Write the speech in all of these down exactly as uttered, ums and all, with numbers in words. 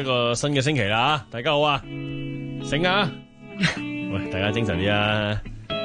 個新嘅星期啦，大家好啊，醒啊！喂，大家精神啲啊！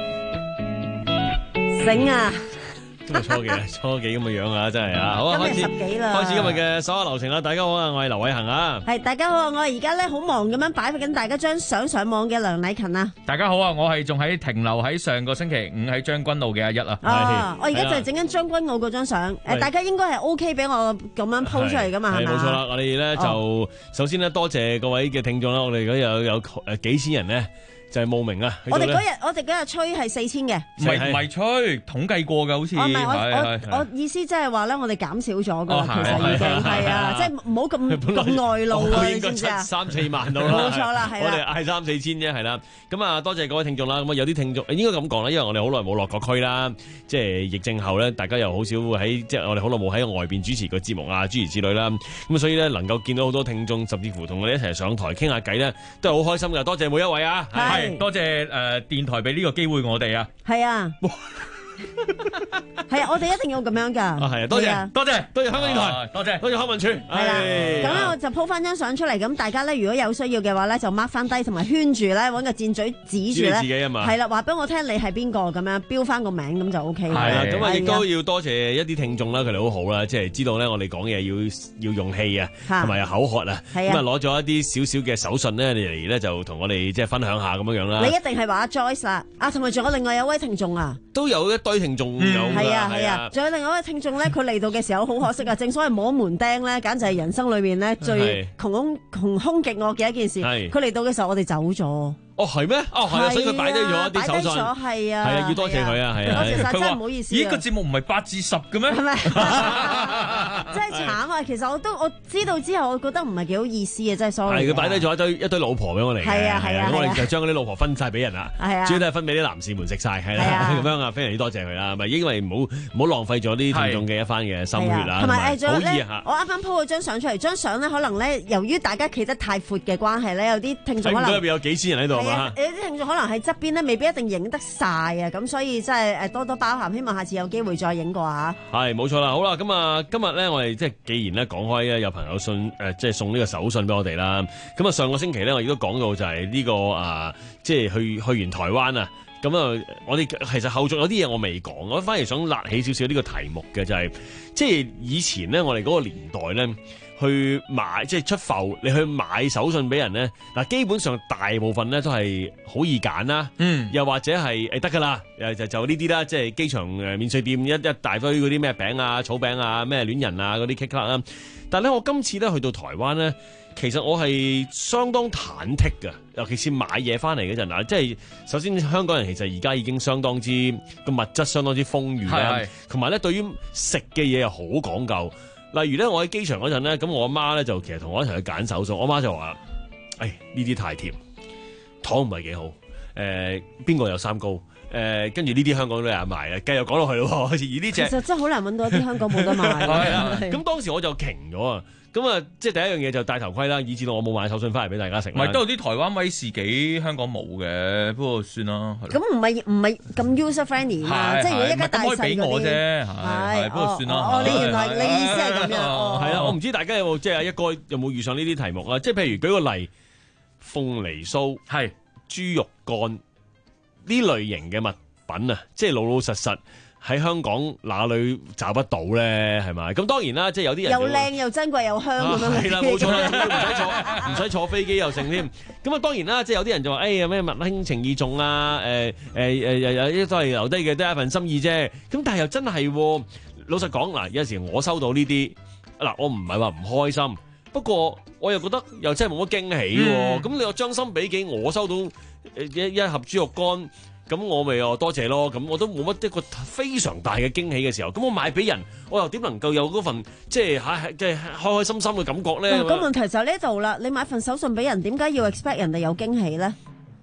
醒啊！ 今日初幾啊？初幾咁嘅樣啊，真係啊！好啊，開始今日十幾啦， 開始今日嘅手下流程啦！大家好啊，我係劉偉恒啊。 係大家好啊，我而家咧好忙咁樣擺緊大家張相上網嘅梁禮勤啊。 大家好啊，我係仲喺停留喺上個星期五喺將軍澳嘅阿一啊。 哦，我而家就係整緊將軍澳嗰張相，誒，大家應該係 O K 俾我咁樣 po 出嚟噶嘛，係嘛？ 係冇錯啦，我哋咧就首先咧多謝各位嘅聽眾啦，我哋而家有有誒幾千人咧。就係慕名啊！ 我哋嗰日我哋嗰日吹係四千嘅， 唔係唔係吹，統計過㗎好似。 我唔係我我我意思即係話咧，我哋減少咗㗎，其實已經係啊，即係唔好咁咁外露啊，你知唔知啊？ 三四萬到啦， 冇錯啦，係啦。 我哋嗌三四千啫，係啦。咁啊，多謝各位聽眾啦。咁啊，有啲聽眾應該咁講啦，因為我哋好耐冇落過區啦，即係疫症後咧，大家又好少會喺即係我哋好耐冇喺外邊主持個節目啊，諸如此類啦。咁所以咧能夠見到好多聽眾，甚至乎同我哋一齊上台傾下偈咧，都係好開心㗎。多謝每一位啊， 係多謝誒。誒，電台俾呢個機會我哋啊， 係啊，係啊，我哋一定要咁樣噶， 啊係啊，多謝多謝多謝香港電台，多謝多謝康文署， 係啦，咁咧我就 po 翻張相出嚟，咁大家咧如果有需要嘅話咧，就 mark 翻低，同埋圈住咧，搵個箭嘴指住咧， 自己啊嘛， 係啦，話俾我聽你係邊個咁樣，標翻個名咁就 O K 啦。 係啦，咁啊亦都要多謝一啲聽眾啦，佢哋好好啦，即係知道咧我哋講嘢要要用氣啊，同埋有口渴啊，咁啊攞咗一啲少少嘅手信咧嚟咧就同我哋即係分享下咁樣樣啦。 你一定係話阿 Joyce 啦，啊同埋仲有另外有位聽眾啊， 都有一堆聽眾有。 係啊係啊，仲有另外一位聽眾咧，佢嚟到嘅時候好可惜啊！正所謂摸門釘咧，簡直係人生裏面咧最窮兇窮兇極惡嘅一件事。佢嚟到嘅時候，我哋走咗。 哦，係咩？哦，係啊，所以佢擺低咗一啲手信。 係啊，係啊，要多謝佢啊，係啊。 多謝晒，真係唔好意思。 咦，個節目唔係八至十嘅咩？ 係咪？真係慘啊！其實我都我知道之後，我覺得唔係幾好意思啊！真係 sorry。係佢擺低咗一堆一堆老婆俾我嚟。 係啊係啊， 咁我哋就將嗰啲老婆分晒俾人啦。 係啊， 主要都係分俾啲男士們食晒，係啦，咁樣啊，非常之多謝佢啦。咪因為唔好唔好浪費咗啲聽眾嘅一番嘅心血啦。 同埋誒，仲有咧，我啱啱 po 咗張相出嚟，張相咧可能咧，由於大家企得太闊嘅關係咧，有啲聽眾可能入邊有幾千人喺度啊。 有啲聽眾可能喺側邊咧，未必一定影得晒啊，咁所以真係誒多多包涵，希望下次有機會再影過嚇。 係冇錯啦，好啦，咁啊今日咧我哋即係既然咧講開咧有朋友信誒、呃、即係送呢個手信俾我哋啦，咁啊上個星期咧我亦都講到就係呢、這個啊即係去去完台灣啊，咁啊我哋其實後續有啲嘢我未講，我反而想揦起少少呢個題目嘅就係、是、即係以前咧我哋嗰個年代咧。去買即係出埠，你去買手信俾人咧，嗱基本上大部分咧都係好易揀啦，嗯，又或者係誒得噶啦，誒就就呢啲啦，即係機場誒免稅店一一大堆嗰啲咩餅啊、草餅啊、咩戀人啊嗰啲 cake 啦，但係咧我今次咧去到台灣咧，其實我係相當忐忑㗎，尤其是買嘢翻嚟嗰陣嗱，即係首先香港人其實而家已經相當之個物質相當之豐裕啦，同埋咧對於食嘅嘢又好講究。例如咧，我喺機場嗰陣咧，咁我阿媽咧就其實同我一齊去揀手信，我阿媽就話：誒呢啲太甜，糖唔係幾好。誒邊個有三高？誒跟住呢啲香港都有得賣嘅，繼續講落去咯。好似而呢隻其實真係好難揾到一啲香港冇得賣。 咁當時我就停咗啊！咁啊，即係第一樣嘢就戴頭盔啦，以至到我冇買手信翻嚟俾大家食。 唔係都有啲台灣威士忌香港冇嘅，不過算啦。 咁唔係唔係咁 user friendly 嘛？即係如果一家大細嗰啲。可以俾我啫， 係不過算啦。 哦，你原來你意思係咁樣。 係啦，我唔知大家有冇即係一哥有冇遇上呢啲題目啊？即係譬如舉個例，鳳梨酥、係豬肉乾呢類型嘅物品啊，即係老老實實。喺香港哪裏找不到咧？係咪？咁當然啦，即係有啲人又靚又珍貴又香咁樣。 係啦，冇錯啦，唔使坐唔使坐飛機又剩添。咁啊，當然啦，即係有啲人就話：哎呀咩物輕情意重啊！誒誒誒，有有啲都係留低嘅，都係一份心意啫。咁但係又真係，老實講嗱，有陣時我收到呢啲嗱，我唔係話唔開心，不過我又覺得又真係冇乜驚喜喎。咁、嗯、你話將心比己，我收到一一盒豬肉乾。咁我咪又多謝咯，咁我都冇乜一個非常大嘅驚喜嘅時候，咁我買俾人，我又點能夠有嗰份即係嚇即係開開心心嘅感覺咧？ 咁問題就喺呢度啦，你買份手信俾人，點解要 expect 人哋有驚喜咧？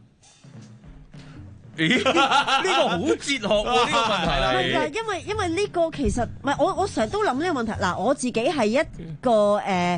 呢個好哲學喎，呢個問題啦。 係啊，因為因為呢個其實唔係我我成日都諗呢個問題。嗱，我自己係一個誒。呃誒、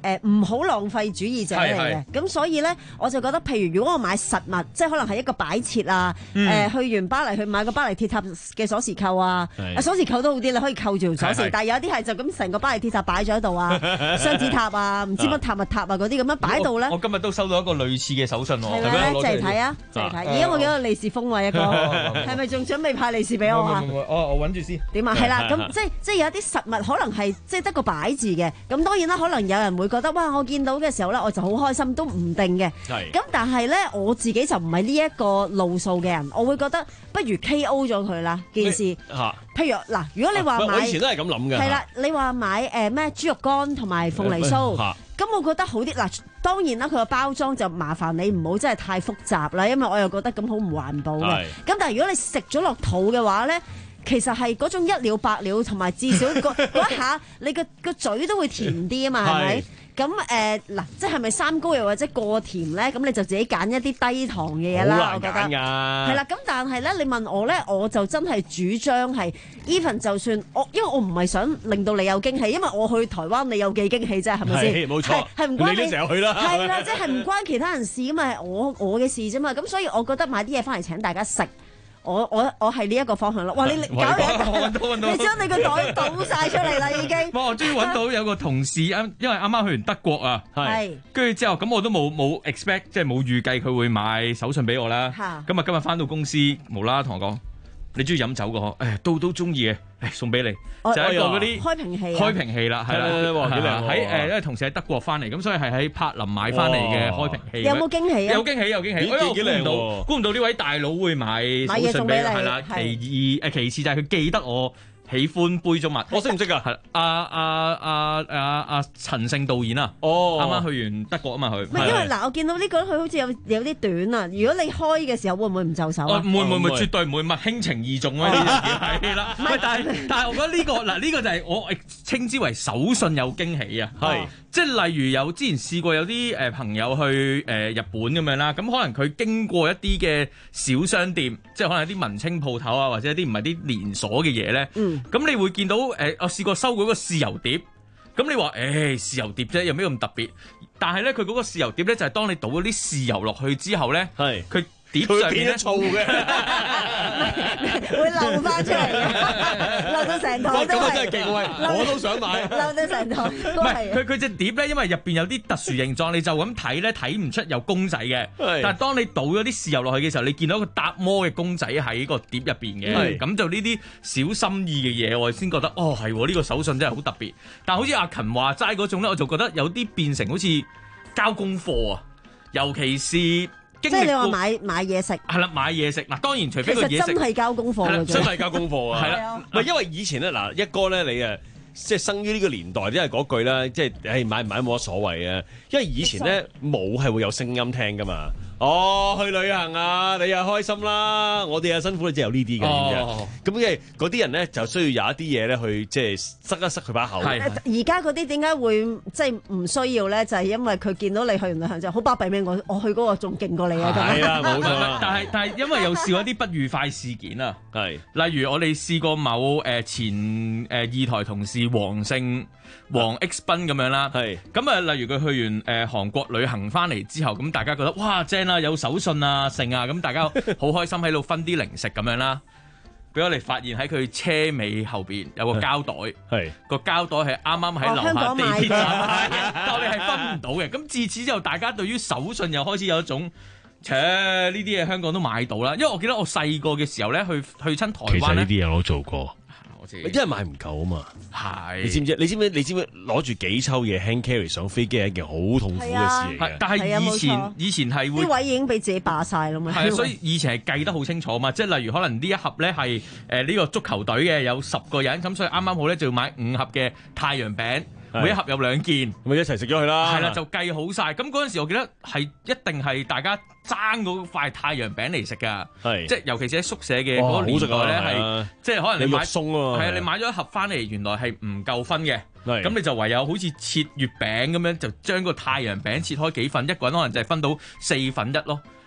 誒唔好浪費主義者嚟嘅，咁所以咧我就覺得，譬如如果我買實物，即係可能係一個擺設啊，誒、嗯呃、去完巴黎去買個巴黎鐵塔嘅鎖匙扣啊，啊鎖匙扣都好啲，你可以扣住鎖匙，但係有啲係就咁成個巴黎鐵塔擺咗喺度啊，雙子塔啊，唔知乜塔物塔啊嗰啲咁樣擺到咧。 我今日都收到一個類似嘅手信喎， 係咪？即係睇啊，即係睇。而家我見到利是封喎一個，係咪仲準備派利是俾我啊？ 我我揾住先。點啊？ 係啦，咁即係即係有啲實物可能係即係得個擺字嘅，咁當然啦，可能有人會覺得哇，我見到嘅時候咧，我就好開心，都唔定嘅。係。咁但係咧，我自己就唔係呢一個路數嘅人，我會覺得不如 K O 咗佢啦件事。嚇。譬如嗱，如果你話買， 我以前都係咁諗嘅。 係啦，你話買誒咩豬肉乾同埋鳳梨酥，咁我覺得好啲。嗱，當然啦，佢個包裝就麻煩你唔好真係太複雜啦，因為我又覺得咁好唔環保嘅。咁但係如果你食咗落肚嘅話咧，其實係嗰種一了百了，同埋至少嗰一下你個個嘴都會甜啲啊嘛，係咪？咁誒嗱，即係咪三高又或者過甜咧？咁你就自己揀一啲低糖嘅嘢啦，我覺得。好難揀㗎。係啦，咁但係咧，你問我咧，我就真係主張係 even 就算我，因為我唔係想令到你有驚喜，因為我去台灣你有幾驚喜啫，係咪先？係冇錯，係唔關你。你成日去啦。係啦，即係唔關其他人事㗎嘛，係我我嘅事啫嘛。咁所以我覺得買啲嘢翻嚟請大家食。我我我係呢一個方向咯。哇！你搞嘢，你將你個袋倒晒出嚟啦，已經。我終於揾到有個同事，因因為啱啱去完德國啊，係。跟住之後，咁我都冇冇 expect，即係冇預計佢會買手信俾我啦。咁啊，今日翻到公司，無啦啦同我講，你中意飲酒嘅嗬？誒，都都中意嘅，誒，送俾你。就係一個嗰啲開瓶器。開瓶器啦，係啦，喺誒，因為同事喺德國翻嚟，咁所以係喺柏林買翻嚟嘅開瓶器。有冇驚喜啊？有驚喜，有驚喜。幾幾靚喎！估唔到呢位大佬會買手信俾你，係啦。其二誒，其次就係佢記得我喜歡杯中物，我識唔識啊？係阿阿阿阿阿陳勝導演啊，哦，啱啱去完德國啊嘛，佢。唔係因為嗱，我見到呢個佢好似有有啲短啊。如果你開嘅時候會唔會唔就手啊？唔會唔會唔會，絕對唔會，咪輕情意重啊！呢啲係啦。唔係，但係但係，我覺得呢個嗱呢個就係我稱之為手信有驚喜啊！係。即係例如有之前試過有啲誒朋友去誒日本咁樣啦，咁可能佢經過一啲嘅小商店，即係可能一啲文青鋪頭啊，或者一啲唔係啲連鎖嘅嘢咧。嗯。咁你會見到誒，我試過收過個豉油碟，咁你話誒豉油碟啫，有咩咁特別？但係咧，佢嗰個豉油碟咧，就係當你倒咗啲豉油落去之後咧，係佢。碟上面咧醋嘅，會漏翻出嚟嘅，漏到成台都係。咁啊真係勁喎！我都想買。漏到成台都係。唔係佢佢隻碟咧，因為入邊有啲特殊形狀，你就咁睇咧睇唔出有公仔嘅。但係當你倒咗啲豉油落去嘅時候，你見到個搭摩嘅公仔喺個碟入邊嘅。咁就呢啲小心意嘅嘢，我先覺得哦係喎，呢個手信真係好特別。但係好似阿勤話齋嗰種咧，我就覺得有啲變成好似交功課啊，尤其是。即係你話買買嘢食係啦，買嘢食嗱，當然除非個嘢食其實真係交功課嘅，真係交功課啊！係啦，唔係因為以前咧嗱，一哥咧你誒即係生於呢個年代，因為嗰句啦，即係誒買唔買都冇乜所謂啊！因為以前咧冇係會有聲音聽噶嘛。哦，去旅行啊，你又開心啦，我哋又辛苦，你只有呢啲嘅，咁因為嗰啲人咧就需要有一啲嘢咧去即係塞一塞佢把口。而家嗰啲點解會即係唔需要咧？就係因為佢見到你去完旅行就好巴閉咩？我我去嗰個仲勁過你啊！係啦，冇錯啦。但係但係因為有試過一啲不愉快事件啊，係例如我哋試過某誒前誒二台同事黃姓黃 X 斌咁樣啦，係咁啊，例如佢去完誒韓國旅行翻嚟之後，咁大家覺得哇正啦，有手信啊剩啊，咁大家好開心喺度分啲零食咁樣啦，俾我哋發現喺佢車尾後邊有個膠袋，係個膠袋係啱啱喺樓下地鐵站，但我哋係分唔到嘅。咁自此之後，大家對於手信又開始有一種，切呢啲嘢香港都買到啦。因為我記得我細個嘅時候咧，去去親台灣咧，其實呢啲嘢我都做過。因為買唔夠啊嘛，係你知唔知？你知唔知？你知唔知攞住幾抽嘢 hand carry 上飛機係一件好痛苦嘅事嚟嘅？但係以前以前係會啲位已經俾自己霸晒啦嘛。係啊，所以以前係計得好清楚啊嘛。即係例如可能呢一盒咧係誒呢個足球隊嘅有十個人，咁所以啱啱好咧就要買五盒嘅太陽餅。每一盒有兩件，咪一齊食咗佢啦。係啦，就計好晒。咁嗰陣時，我記得係一定係大家爭嗰塊太陽餅嚟食㗎。係，即係尤其是喺宿舍嘅嗰個年代咧，係即係可能你買餸啊，係啊，你買咗一盒翻嚟，原來係唔夠分嘅。咁你就唯有好似切月餅咁樣，就將個太陽餅切開幾份，一個人可能就係分到四分一咯。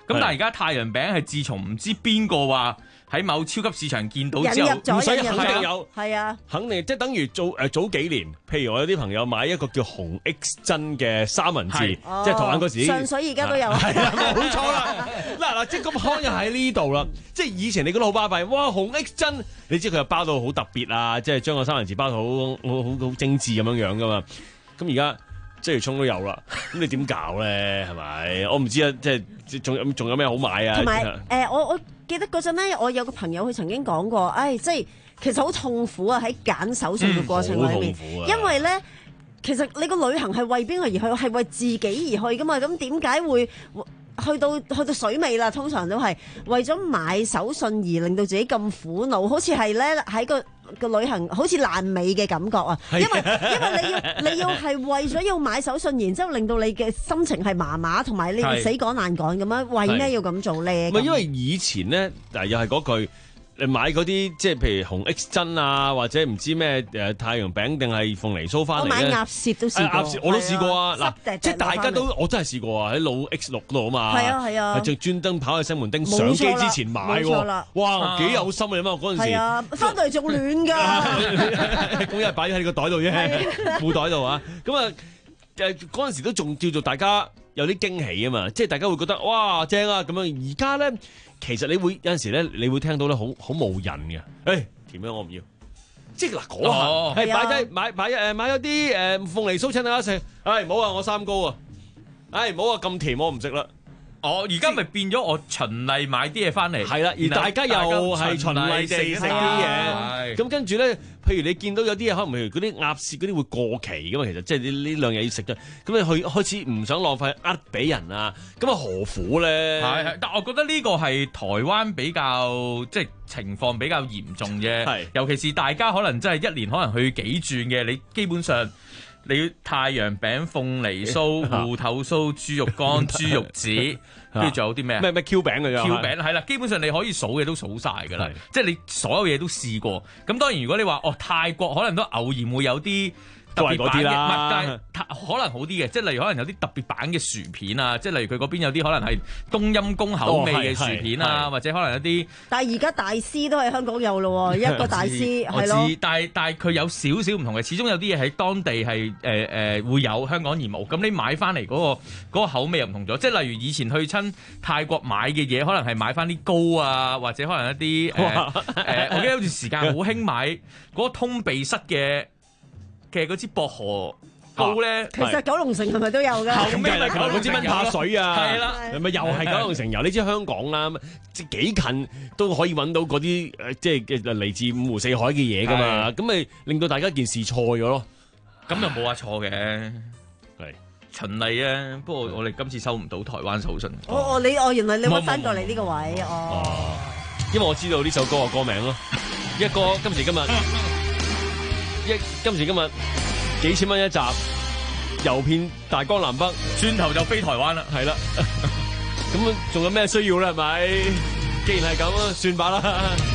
咁但係而家太陽餅係自從唔知邊個話喺某超級市場見到之後， 唔使肯定有， 係啊， 肯定即係等於早誒早幾年，譬如我有啲朋友買一個叫紅 X 真嘅三文治，即係台灣嗰時， 上水而家都有， 係啊，冇錯啦。嗱嗱，即係咁開又喺呢度啦。即係以前你覺得好巴閉，哇紅 X 真，你知佢又包到好特別啊，即係將個三文治包到好好好好精緻咁樣樣噶嘛。咁而家即係葱都有啦，咁你點搞咧？係咪？我唔知啊，即係仲有仲有咩好買啊？ 同埋誒，我我記得嗰陣咧，我有個朋友佢曾經講過，唉，即係其實好痛苦啊！喺揀手信嘅過程裏面， 嗯啊、 因為咧，其實你個旅行係為邊個而去？係為自己而去噶嘛？咁點解會去到去到水尾啦？通常都係為咗買手信而令到自己咁苦惱，好似係咧喺個個旅行好似爛尾嘅感覺啊！因為因為你要你要係為咗要買手信，然之後令到你嘅心情係麻麻，同埋你死趕難趕咁樣，為咩要咁做咧？ 唔係因為以前咧，嗱又係嗰句。你買嗰啲即係譬如紅 X 真啊，或者唔知咩誒太陽餅定係鳳梨酥翻嚟咧？ 我買鴨舌都試過， 鴨舌我都試過啊！嗱，即係大家都我真係試過啊！喺老 X 六度啊嘛， 係啊係啊， 就專登跑去西門町上機之前買喎，哇幾有心啊！嘛嗰陣時， 係啊，翻到嚟仲暖㗎， 咁一係擺喺你個袋度啫，褲袋度啊！咁啊誒嗰陣時都仲叫做大家有啲驚喜啊嘛，即係大家會覺得哇正啊咁樣，而家咧。其實你會有陣時咧，你會聽到咧好好冇癮嘅，誒甜咩我唔要，即係嗱嗰下係擺低買買誒買咗啲誒鳳梨酥請大家食，誒唔好啊我三高啊，誒唔好啊咁甜我唔食啦。 哦，而家咪變咗我循例買啲嘢翻嚟， 係啦，而大家又係循例地食啲嘢，咁跟住咧，譬如你見到有啲嘢可能譬如嗰啲鴨舌嗰啲會過期噶嘛，其實即係呢呢兩日要食咗，咁你去開始唔想浪費，呃俾人啊，咁啊何苦咧？ 係係，但我覺得呢個係台灣比較即係情況比較嚴重啫，係，尤其是大家可能真係一年可能去幾轉嘅，你基本上。你要太陽餅、鳳梨酥、芋頭酥、豬肉乾、豬肉紙，跟住仲有啲咩？ 咩咩 Q 餅嘅啫 ？Q 餅係啦，基本上你可以數嘅都數晒㗎啦，即係你所有嘢都試過。咁當然如果你話哦泰國可能都偶然會有啲。特別版嘅，唔係，但係可能好啲嘅，即係例如可能有啲特別版嘅薯片啊，即係例如佢嗰邊有啲可能係冬陰功口味嘅薯片啊，或者可能有啲。但係而家大師都喺香港有咯喎，一個大師係咯。我知，但係但係佢有少少唔同嘅，始終有啲嘢喺當地係誒誒會有，香港而冇。咁你買翻嚟嗰個嗰個口味又唔同咗，即係例如以前去親泰國買嘅嘢，可能係買翻啲糕啊，或者可能一啲誒誒，我記得有段時間好興買嗰個通鼻塞嘅。嘅嗰支薄荷糕咧， 其實九龍城係咪都有㗎？ 後尾咪嗰支蚊怕水啊， 係啦， 咪又係九龍城油。你知香港啦，即係幾近都可以揾到嗰啲誒，即係嘅嚟自五湖四海嘅嘢㗎嘛。咁咪令到大家件事錯咗咯。咁又冇話錯嘅，係循例啊。不過我哋今次收唔到台灣手信。 哦哦，你哦原來你屈翻過嚟呢個位哦。 因為我知道呢首歌嘅歌名咯，一個今時今日。一今時今日幾千蚊一集，遊遍大江南北，轉頭就飛台灣啦，係啦。咁仲有咩需要咧？係咪？既然係咁啊，算吧啦。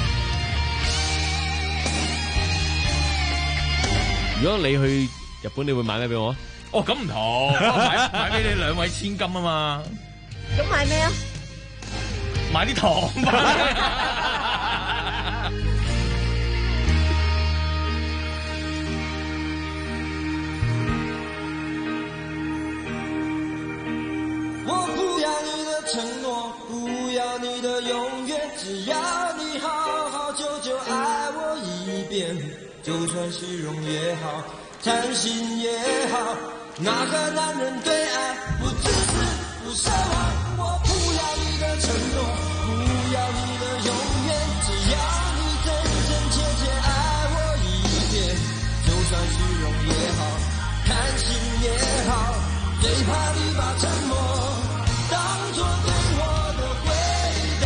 如果你去日本，你會買咩俾我？哦，咁唔同，買買俾你兩位千金啊嘛。 咁買咩啊？ 買啲糖。 我不要你的承諾，不要你的永遠，只要你好好久久愛我一遍，就算虛榮也好，貪心也好，哪個男人對愛不自私不奢望？我不要你的承諾，不要你的永遠，只要你真真切切愛我一遍，就算虛榮也好，貪心也好，最怕你把沉默當作對我的回答。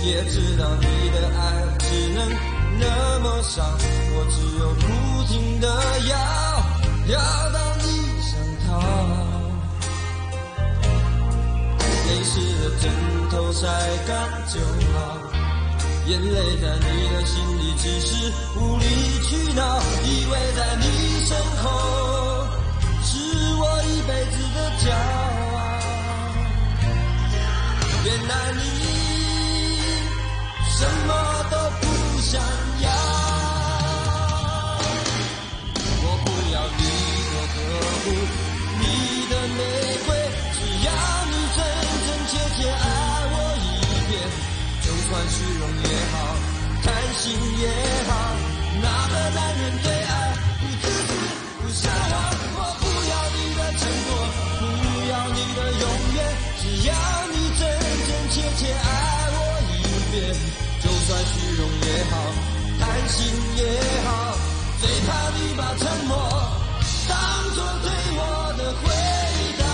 也知道你的爱只能那麼傷，我只有不停地要要到你身旁，淚濕的枕頭曬乾就好，眼淚在你的心裡只是無理取鬧，以為在你身後是我一輩子的驕傲，原來你什麼都不想要，我不要你的呵護，你的玫瑰，只要你真真切切愛我一遍，就算虛榮也好，貪心也好，哪個男人對愛不自知不撒謊，我不要你的承諾，不要你的永遠，只要你真真切切愛我一遍，就算虛榮也好，貪心也好，最怕你把沉默當作對我的回答。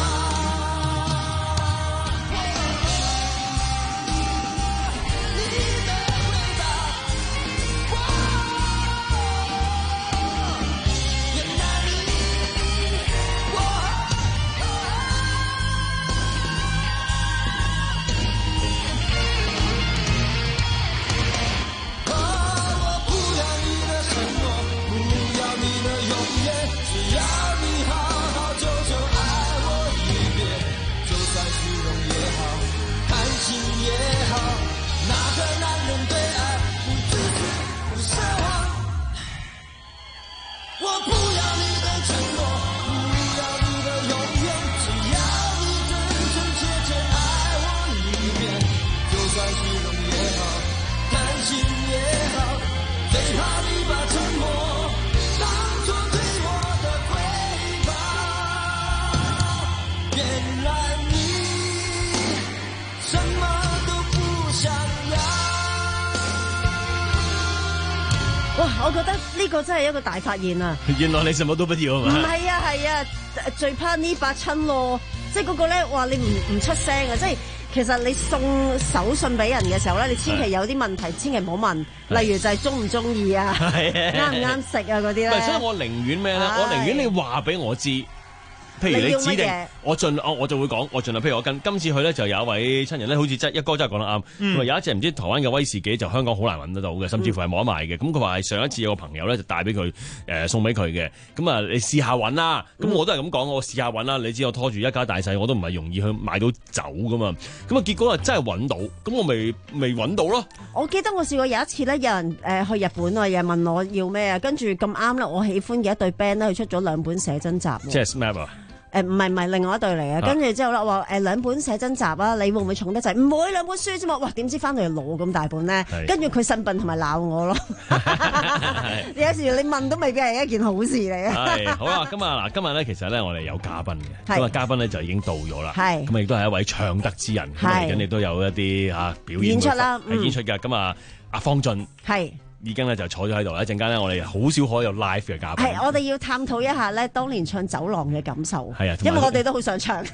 我覺得呢個真係一個大發現啊！ 原來你什麼都不要啊嘛？ 唔係啊，係啊，最怕呢把親咯，即係嗰個咧，話你唔唔出聲啊！即係其實你送手信俾人嘅時候咧，你千祈有啲問題，千祈唔好問，例如就係中唔中意啊，啱唔啱食啊嗰啲咧。 唔係，所以我寧願咩咧？我寧願你話俾我知。譬如你指定，我盡我我就會講，我盡量。譬如我跟今次去咧，就有一位親人咧，好似真一哥真係講得啱。咁啊、嗯、有一隻唔知台灣嘅威士忌，就香港好難揾得到嘅，甚至乎係冇得賣嘅。咁佢話係上一次有個朋友咧就帶俾佢誒送俾佢嘅。咁啊你試下揾啦。咁、嗯、我都係咁講，我試下揾啦。你知我拖住一家大細，我都唔係容易去買到酒噶嘛。咁啊結果啊真係揾到，咁我咪未揾到咯。我記得我試過有一次咧，有人誒去日本啊，有人問我要咩啊，跟住咁啱啦，我喜歡嘅一對 band 咧，佢出咗兩本寫真集。 即係 S M A P 啊？ 誒唔係唔係另外一對嚟嘅，跟住之後咧話誒兩本寫真集啊，你會唔會重得滯？唔會，兩本書啫嘛。哇！點知翻到嚟攞咁大本咧？跟住佢呻笨同埋鬧我咯。有時你問都未必係一件好事嚟啊。 係好啦，今日嗱，今日咧其實咧我哋有嘉賓嘅，今日嘉賓咧就已經到咗啦。係咁亦都係一位唱得之人，嚟緊亦都有一啲嚇表演演出啦， 係演出嘅。咁啊，阿方俊係。已經咧就坐咗喺度啦，一陣間咧我哋好少可有 live 嘅嘉賓。係，我哋要探討一下咧當年唱《走廊》嘅感受。係啊，因為我哋都好想唱。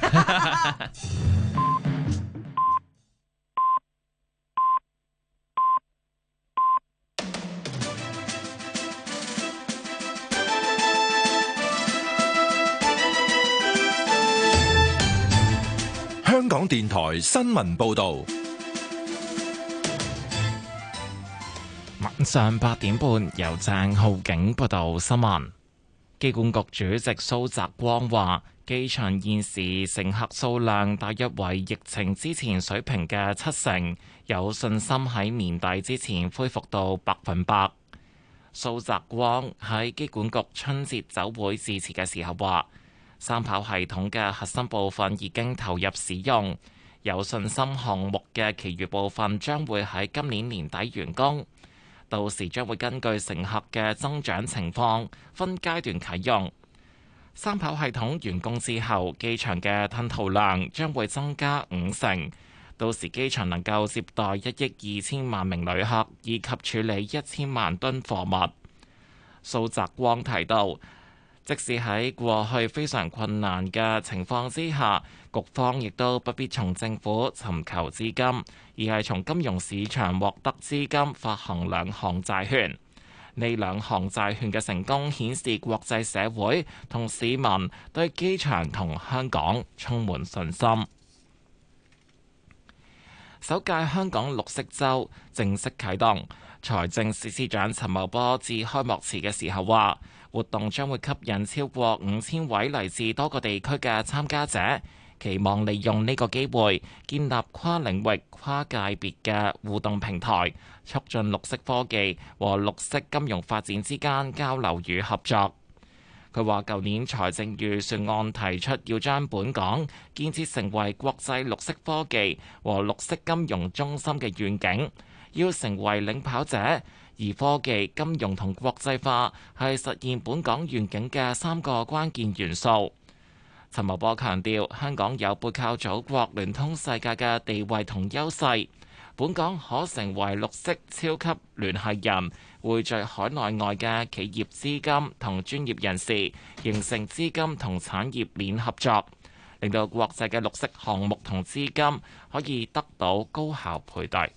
香港電台新聞報導。晚上八點半，由鄭浩景報道新聞。機管局主席蘇澤光話，機場現時乘客數量大約為疫情之前水平嘅七成，有信心喺年底之前恢復到百分百。蘇澤光喺機管局春節酒會致辭嘅時候話，三跑系統嘅核心部分已經投入使用，有信心項目嘅其餘部分將會喺今年年底完工。到時將會根據乘客嘅增長情況分階段啟用。三跑系統完工之後，機場嘅吞吐量將會增加五成。到時機場能夠接待一億二千萬名旅客，以及處理一千萬噸貨物。蘇澤光提到， 即使喺過去非常困難嘅情況之下，局方亦都不必從政府尋求資金，而係從金融市場獲得資金發行兩項債券。呢兩項債券嘅成功顯示國際社會同市民對機場同香港充滿信心。首屆香港綠色週正式啟動，財政司司長陳茂波致開幕詞嘅時候話，活動將會吸引超過五千位嚟自多個地區嘅參加者，期望利用呢個機會建立跨領域、跨界別嘅互動平台，促進綠色科技和綠色金融發展之間交流與合作。佢話：舊年財政預算案提出要將本港建設成為國際綠色科技和綠色金融中心嘅願景，要成為領跑者，而科技、金融同國際化係實現本港願景嘅三個關鍵元素。陳茂波強調，香港有背靠祖國、聯通世界嘅地位同優勢，本港可成為綠色超級聯繫人，匯聚海內外嘅企業資金同專業人士，形成資金同產業鏈合作，令到國際嘅綠色項目同資金可以得到高效配對。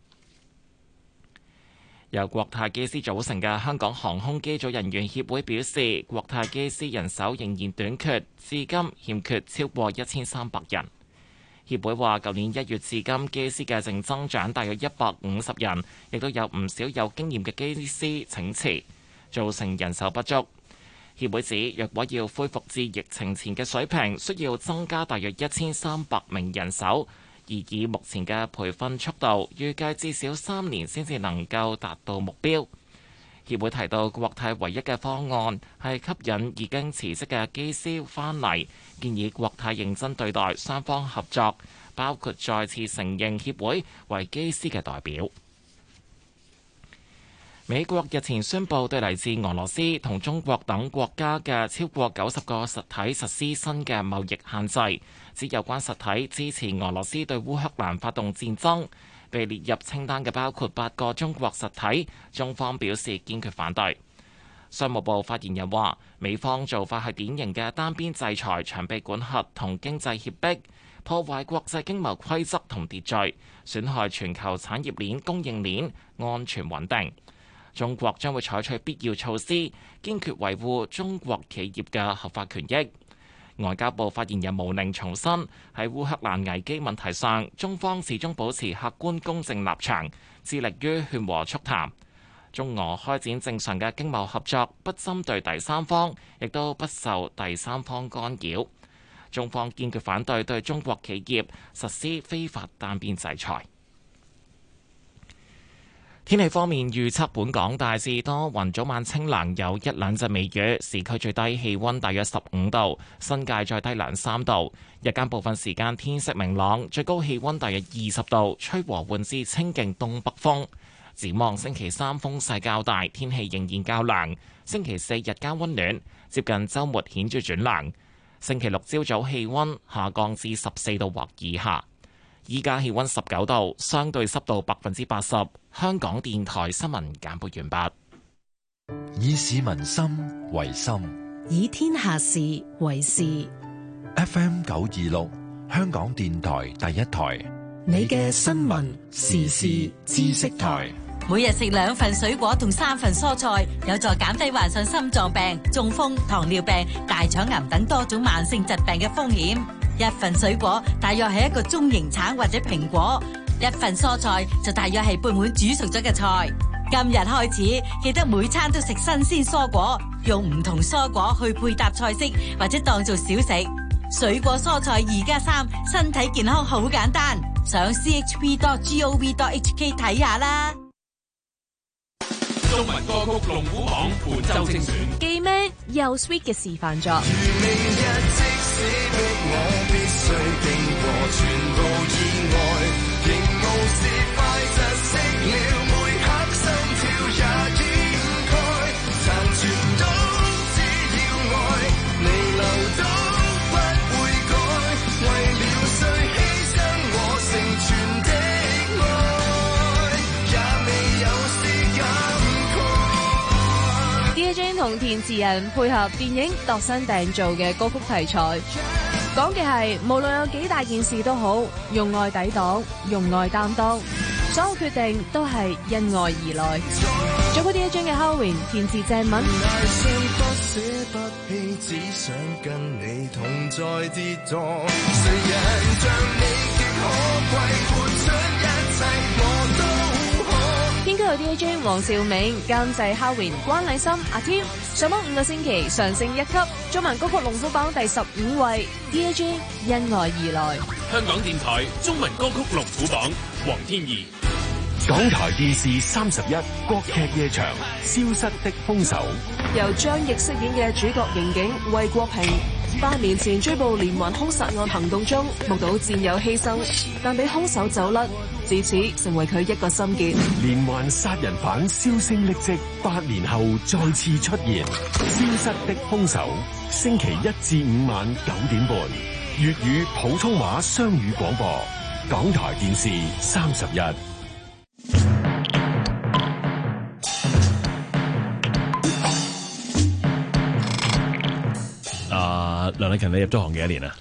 由國泰機師組成嘅香港航空機組人員協會表示，國泰機師人手仍然短缺，至今欠缺超過一千三百人。協會話，舊年一月至今，機師嘅淨增長大約一百五十人，亦都有唔少有經驗嘅機師請辭，造成人手不足。協會指，若果要恢復至疫情前嘅水平，需要增加大約一千三百名人手。而以目前嘅培訓速度，預計至少三年先至能夠達到目標。協會提到，國泰唯一嘅方案係吸引已經辭職嘅機師返嚟，建議國泰認真對待，雙方合作，包括再次承認協會為機師嘅代表。美國日前宣布對嚟自俄羅斯同中國等國家嘅超過九十個實體實施新嘅貿易限制，指有關實體支持俄羅斯對烏克蘭發動戰爭。被列入清單嘅包括八個中國實體，中方表示堅決反對。商務部發言人話，美方做法係典型嘅單邊制裁、長臂管轄同經濟脅迫，破壞國際經貿規則同秩序，損害全球產業鏈、供應鏈安全穩定。中國將會採取必要措施，堅決維護中國企業嘅合法權益。外交部發言人毛寧重申，喺烏克蘭危機問題上，中方始終保持客觀公正立場，致力於勸和促談。中俄開展正常嘅經貿合作，不針對第三方，亦都不受第三方干擾。中方堅決反對對中國企業實施非法單邊制裁。天氣方面預測，本港大致多雲，早晚清涼，有一兩陣微雨。市區最低氣溫大約十五度，新界再低兩三度。日間部分時間天色明朗，最高氣溫大約二十度，吹和緩至清勁東北風。展望星期三風勢較大，天氣仍然較涼。星期四日間溫暖，接近週末顯著轉涼。星期六朝早氣溫下降至十四度或以下。依家氣溫十九度，相對濕度百分之八十。香港電台新聞簡報完畢。 以市民心為心， 以天下事為事。 F M 九二六，香港電台第一台， 你嘅新聞時事知識台。 每日食兩份水果同三份蔬菜，有助減低患上心臟病、中風、糖尿病、大腸癌等多種慢性疾病嘅風險。一份水果大約係一個中型橙或者蘋果，一份蔬菜就大約係半碗煮熟咗嘅菜。今日開始，記得每餐都食新鮮蔬果，用唔同蔬果去配搭菜式或者當做小食。水果蔬菜二加三，身體健康好簡單。上 c h p dot gov dot h k 睇下啦。 中文歌曲龍虎榜本周精選， 記咩又 sweet 嘅示範作。 同填詞人配合電影度身訂造嘅歌曲題材，講嘅係無論有幾大件事都好，用愛抵擋，用愛擔當，所有決定都係因愛而來。做過呢一張嘅 Halloween 填詞鄭敏。編曲有 D J 黃兆銘，監製 Halloween 關禮深、阿添，上榜五個星期上升一級，中文歌曲龍虎榜第十五位 D J 因愛而來。 香港電台中文歌曲龍虎榜，黃天怡。 港台電視三十一國劇夜場《消失的兇手》， 由張譯飾演嘅主角刑警魏國平，八年前追捕連環兇殺案行動中，目睹戰友犧牲，但被兇手走甩，自此成為佢一個心結。 連環殺人犯銷聲匿跡，八年後再次出現，《消失的兇手》，星期一至五晚九點半，粵語普通話雙語廣播，港台電視三十一。 啊，梁麗勤，你入咗行幾多年啊？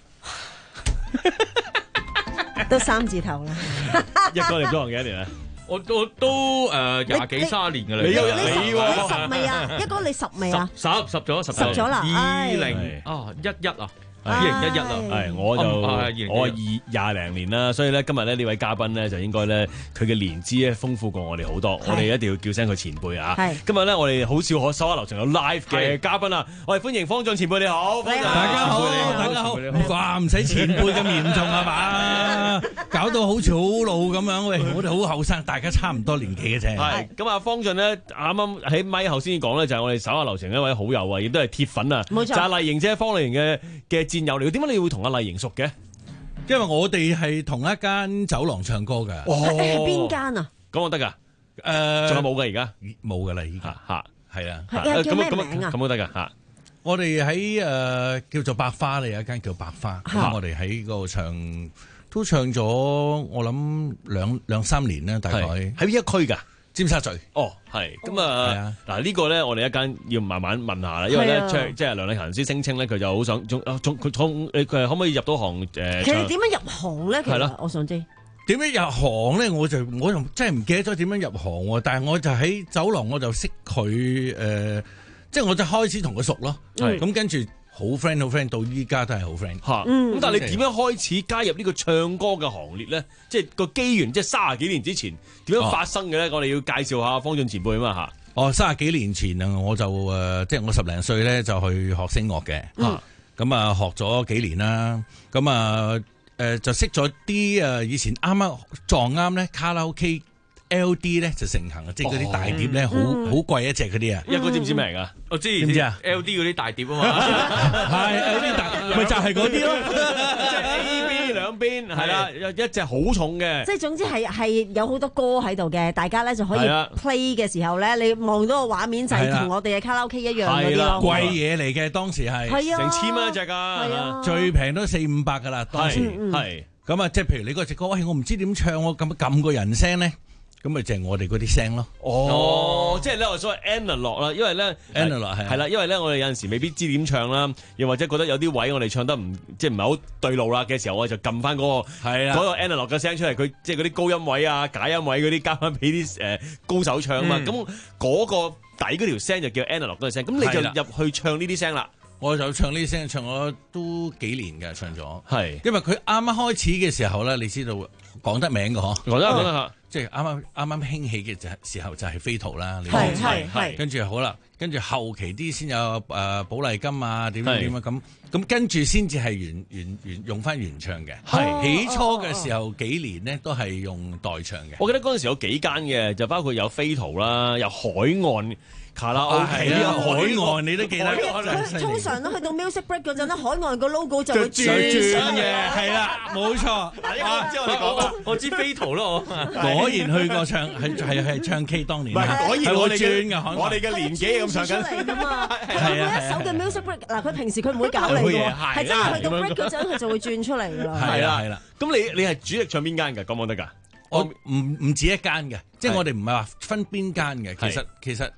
都三字頭啦。 一哥入咗行幾多年啊？ 我我都誒廿幾卅年㗎啦。 你你十未啊？一哥你十未啊？ 十十咗十咗啦。 二零啊一一啊。二零一一啦， 係我就我係二廿零年啦，所以咧今日咧呢位嘉賓咧就應該咧佢嘅年資咧豐富過我哋好多，我哋一定要叫聲佢前輩啊！今日咧我哋好少可手下留情有 live 嘅嘉賓啊！我哋歡迎方丈前輩，你好， 大家好，大家好，哇唔使前輩咁嚴重係嘛？搞到好似好老咁樣，喂，我哋好後生，大家差唔多年紀嘅啫。 係咁啊，方丈咧啱啱喺咪後先講咧，就係我哋手下留情一位好友啊，亦都係鐵粉啊， 冇錯， 就係麗瑩姐，方麗瑩嘅嘅戰友嚟。點解你會同阿麗瑩熟嘅？ 因為我哋係同一間酒廊唱歌㗎。 哦，係邊間啊？ 咁我得㗎。 誒， 仲有冇㗎？而家冇㗎啦，依家嚇係啊。 係叫咩名啊？ 咁都得㗎嚇。 我哋喺誒叫做百花咧，有一間叫百花。咁我哋喺嗰度唱，都唱咗我諗兩兩三年啦，大概喺邊一區㗎？ 尖沙咀。 哦，係咁啊！嗱呢個咧，我哋一間要慢慢問下啦，因為咧即係即係梁麗勤先聲稱咧，佢就好想中中佢衝佢佢可唔可以入到行？誒， 其實點樣入行咧？其實我想知點樣入行咧？我就我就真係唔記得咗點樣入行喎。但係我就喺酒廊，我就識佢誒，即係我就開始同佢熟咯。咁跟住好 friend 好 friend 到依家都係好 friend 嚇。咁但係你點樣開始加入呢個唱歌嘅行列咧？即係個機緣，即係三十幾年之前點樣發生嘅咧？我哋要介紹下方丈前輩啊嘛嚇。 哦，三十幾年前啊，我就誒、呃，即係我十零歲咧就去學聲樂嘅，咁啊、嗯、學咗幾年啦，咁啊誒就識咗啲誒以前啱啱撞啱咧卡拉 OK L D 咧就盛行啊，即係嗰啲大碟咧好好貴一隻嗰啲啊， 一哥知唔知咩嚟㗎？ 我知， 知唔知啊 ？L D 嗰啲大碟啊嘛， 係 L D 大，咪就係嗰啲咯， 即係 A B 兩邊係啦，有一隻好重嘅， 即係總之係係有好多歌喺度嘅，大家咧就可以 play 嘅時候咧，你望到個畫面就係同我哋嘅卡拉 OK 一樣嗰啲咯， 貴嘢嚟嘅當時係， 係啊， 成千蚊一隻㗎， 係啊， 最平都四五百㗎啦，當時係咁啊，即係譬如你嗰隻歌，喂，我唔知點唱，我咁撳個人聲咧。咁咪就係我哋嗰啲聲咯。 哦，即係咧我所謂 analog 啦，因為咧 analog 係係啦，因為咧我哋有陣時未必知點唱啦，又或者覺得有啲位我哋唱得唔即係唔係好對路啦嘅時候，我就撳翻嗰個係啊嗰個 analog 嘅聲出嚟，佢即係嗰啲高音位啊、假音位嗰啲加翻俾啲誒高手唱啊嘛。咁嗰個底嗰條聲就叫 analog 嗰個聲，咁你就入去唱呢啲聲啦。 我就唱呢啲聲，唱咗都幾年嘅，唱咗。 係， 因為佢啱啱開始嘅時候咧，你知道講得名嘅嗬， 講得講得嚇， 即係啱啱啱啱興起嘅就時候就係飛圖啦。 係係係。 跟住好啦，跟住後期啲先有誒寶麗金啊，點樣點啊咁，咁跟住先至係原原原用翻原唱嘅。係起初嘅時候幾年呢都係用代唱嘅。 我記得嗰陣時有幾間嘅，就包括有飛圖啦，有海岸。卡拉 OK 啊，海岸你都記得。 佢通常都去到 music break 嗰陣咧，海岸個 logo 就會轉嘅，係啦，冇錯。 啊，之後你講， 我知飛圖咯， 果然去過唱，係係係唱 K 當年。 唔係，果然我哋嘅， 我哋嘅年紀咁唱緊嚟㗎嘛。係啊，一首嘅 music break 嗱，佢平時佢唔會搞你嘅，係真係去到 break 嗰陣佢就會轉出嚟㗎啦。 係啦係啦， 咁你你係主力唱邊間㗎？講唔講得㗎？ 我唔唔止一間嘅，即係我哋唔係話分邊間嘅。其實其實。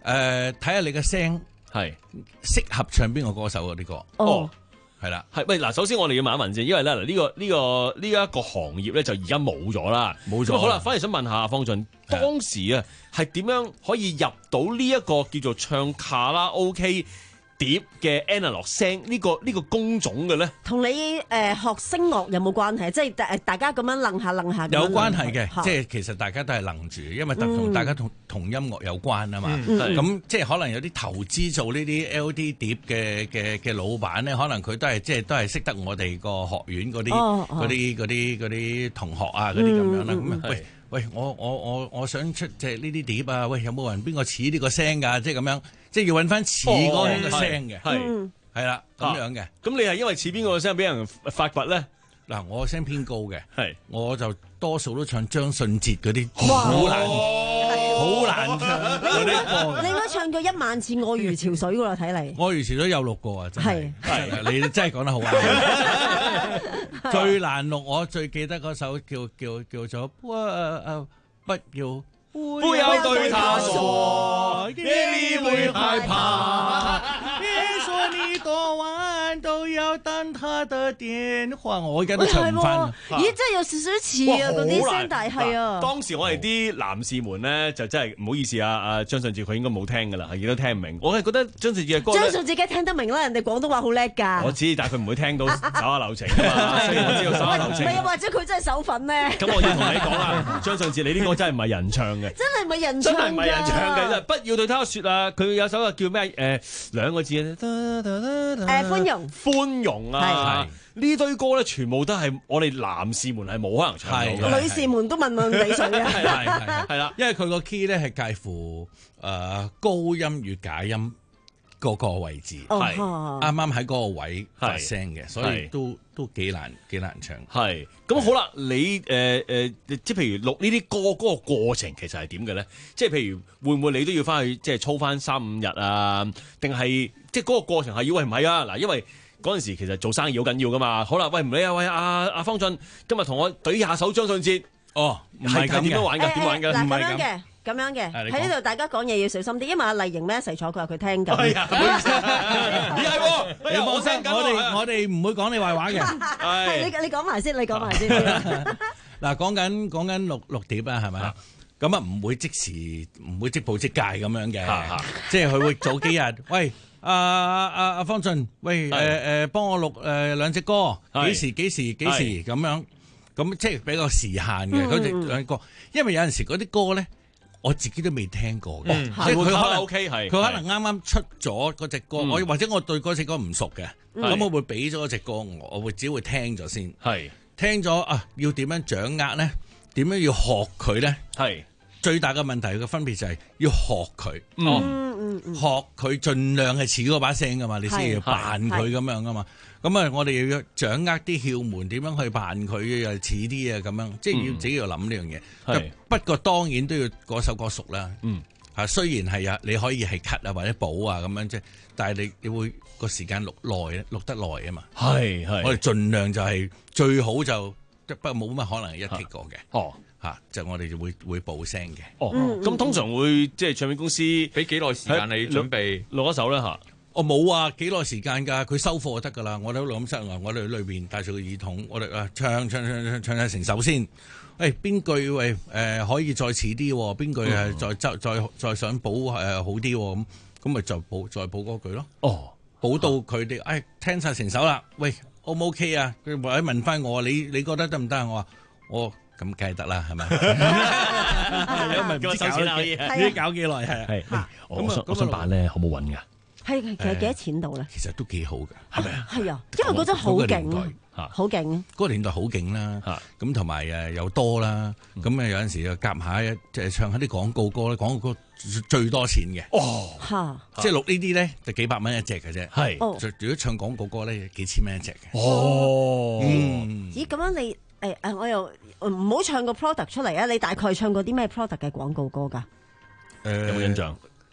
誒睇下你嘅聲係適合唱邊個歌手嗰啲歌。 哦。 係啦， 係喂嗱，首先我哋要問一問先，因為咧嗱呢個呢、這個呢一、這個行業咧就而家冇咗啦， 冇咗。 好啦，反而想問下方俊，當時啊係點樣可以入到呢一個叫做唱卡拉 OK 碟嘅 analog 聲呢個呢個工種嘅咧？ 同你誒、呃、學聲樂有冇關係？即係大大家咁樣楞下楞下。 有關係嘅，即係其實大家都係楞住，因為同、嗯、大家同同音樂有關啊嘛。咁、嗯嗯、即係可能有啲投資做呢啲 L D 碟嘅嘅嘅老闆咧，可能佢都係即係都係識得我哋個學院嗰啲嗰啲嗰啲嗰啲同學啊嗰啲咁樣啦。咁、嗯、喂喂，我我我我想出即係呢啲碟啊！喂，有冇人邊個似呢個聲㗎？即係咁樣。即係要揾翻似嗰個聲嘅， 係係啦咁樣嘅。 咁你係因為似邊個聲俾人發掘咧？ 嗱，我聲偏高嘅， 係我就多數都唱張信哲嗰啲，好難好難唱嗰啲歌。 你應該唱過一萬次愛如潮水噶啦，睇嚟。 愛如潮水有六個啊，真係係你真係講得好啱。最難錄我最記得嗰首叫叫叫做不誒不要。 不要對他說，你會害怕。 別說你多晚都要等他的電話，我而家都唱唔翻。 咦，真係有少少似啊，嗰啲聲帶係啊。 當時我哋啲男士們咧，就真係唔好意思啊，阿張信哲佢應該冇聽噶啦，亦都聽唔明。我係覺得張信哲嘅歌， 張信哲梗係聽得明啦，人哋廣東話好叻㗎。 我知，但係佢唔會聽到手下留情㗎嘛。雖然我知道手下留情。 唔係，或者佢真係手粉咧。 咁我要同你講啦，張信哲你啲歌真係唔係人唱嘅。 真係唔係人唱真係唔係人唱嘅，不要對他説啊！佢有首叫咩？誒、呃、兩個字誒、 呃、寬容寬容啊！呢堆歌咧，全部都係我哋男士們係冇可能唱到嘅， 女士們都問問你水啊！ 係係係啦，因為佢個 key 咧係介乎誒、呃、高音與假音嗰個位置，係啱啱喺嗰個位發聲嘅，所以都都幾難幾難唱。係咁好啦，你誒誒、呃，即係譬如錄呢啲歌嗰、嗰個過程其實係點嘅咧？即係譬如會唔會你都要翻去即係操翻三五日啊？定係即係嗰個過程係要喂唔係啊？嗱，因為嗰陣時其實做生意好緊要噶嘛。好啦，喂唔理啊，喂阿阿、啊、方俊今日同我對下手張信哲。哦，係係點樣玩㗎？點玩㗎？ 唔係咁嘅。咁樣嘅喺呢度，大家講嘢要小心啲，因為阿麗瑩咧一齊坐，佢話佢聽緊。係啊，唔好意思， 你係喎，你放心，我哋我哋唔會講你壞話嘅。 係你你講埋先，你講埋先。 嗱，講緊講緊六六碟啊，係咪？咁啊唔會即時唔會即報即戒咁樣嘅，即係佢會早幾日，喂，阿阿阿方俊，喂，誒誒，幫我錄誒兩隻歌，幾時幾時幾時咁樣，咁即係比較時限嘅嗰隻兩歌，因為有陣時嗰啲歌咧。我自己都未聽過嘅，即係佢可能 OK 係，佢可能啱啱出咗嗰隻歌，我或者我對嗰隻歌唔熟嘅，咁我會俾咗嗰隻歌，我會只會聽咗先，係聽咗啊，要點樣掌握咧？點樣要學佢咧？係最大嘅問題嘅分別就係要學佢，嗯嗯，學佢盡量係似嗰把聲噶嘛，你先要扮佢咁樣噶嘛。咁啊，我哋要掌握啲竅門，點樣去扮佢又似啲啊？咁樣即係要自己要諗呢樣嘢。不過當然都要嗰首歌熟啦。嗯，嚇雖然係啊，你可以係 cut 啊或者補啊咁樣啫，但係你你會個時間錄耐咧，錄得耐啊嘛。係係，我哋盡量就係最好就不過冇乜可能係一 take 過嘅。哦，嚇就我哋就會會補聲嘅。 哦，咁通常會即係唱片公司俾幾耐時間你準備錄一首咧嚇？ 我冇啊，幾耐時間㗎？佢收貨就得㗎啦。我哋喺錄音室啊，我哋喺裏邊帶住個耳筒，我哋啊唱唱唱唱唱晒成首先。誒邊句喂誒可以再似啲喎？邊句係再再再再想補誒好啲喎？咁咁咪就補再補嗰句咯。哦，補到佢哋誒聽晒成首啦。喂 O 唔 OK 啊？佢或者問翻我，你你覺得得唔得啊？我話我咁梗係得啦，係咪？你咪唔知搞幾你搞幾耐係係。我想我想扮咧，好冇揾㗎。 係其實幾多錢到咧？ 其實都幾好嘅，係咪啊？ 係啊，因為嗰陣好勁，好勁。 嗰個年代好勁啦，咁同埋誒又多啦，咁誒有陣時又夾下即係唱下啲廣告歌咧，廣告歌最多錢嘅。哦，嚇！即係錄呢啲咧就幾百蚊一隻嘅啫。係，如果唱廣告歌咧幾千蚊一隻嘅。哦， 咦？咁樣你誒誒，我又唔好唱個 product 出嚟啊！你大概唱過啲咩 product 嘅廣告歌㗎？ 誒有冇印象？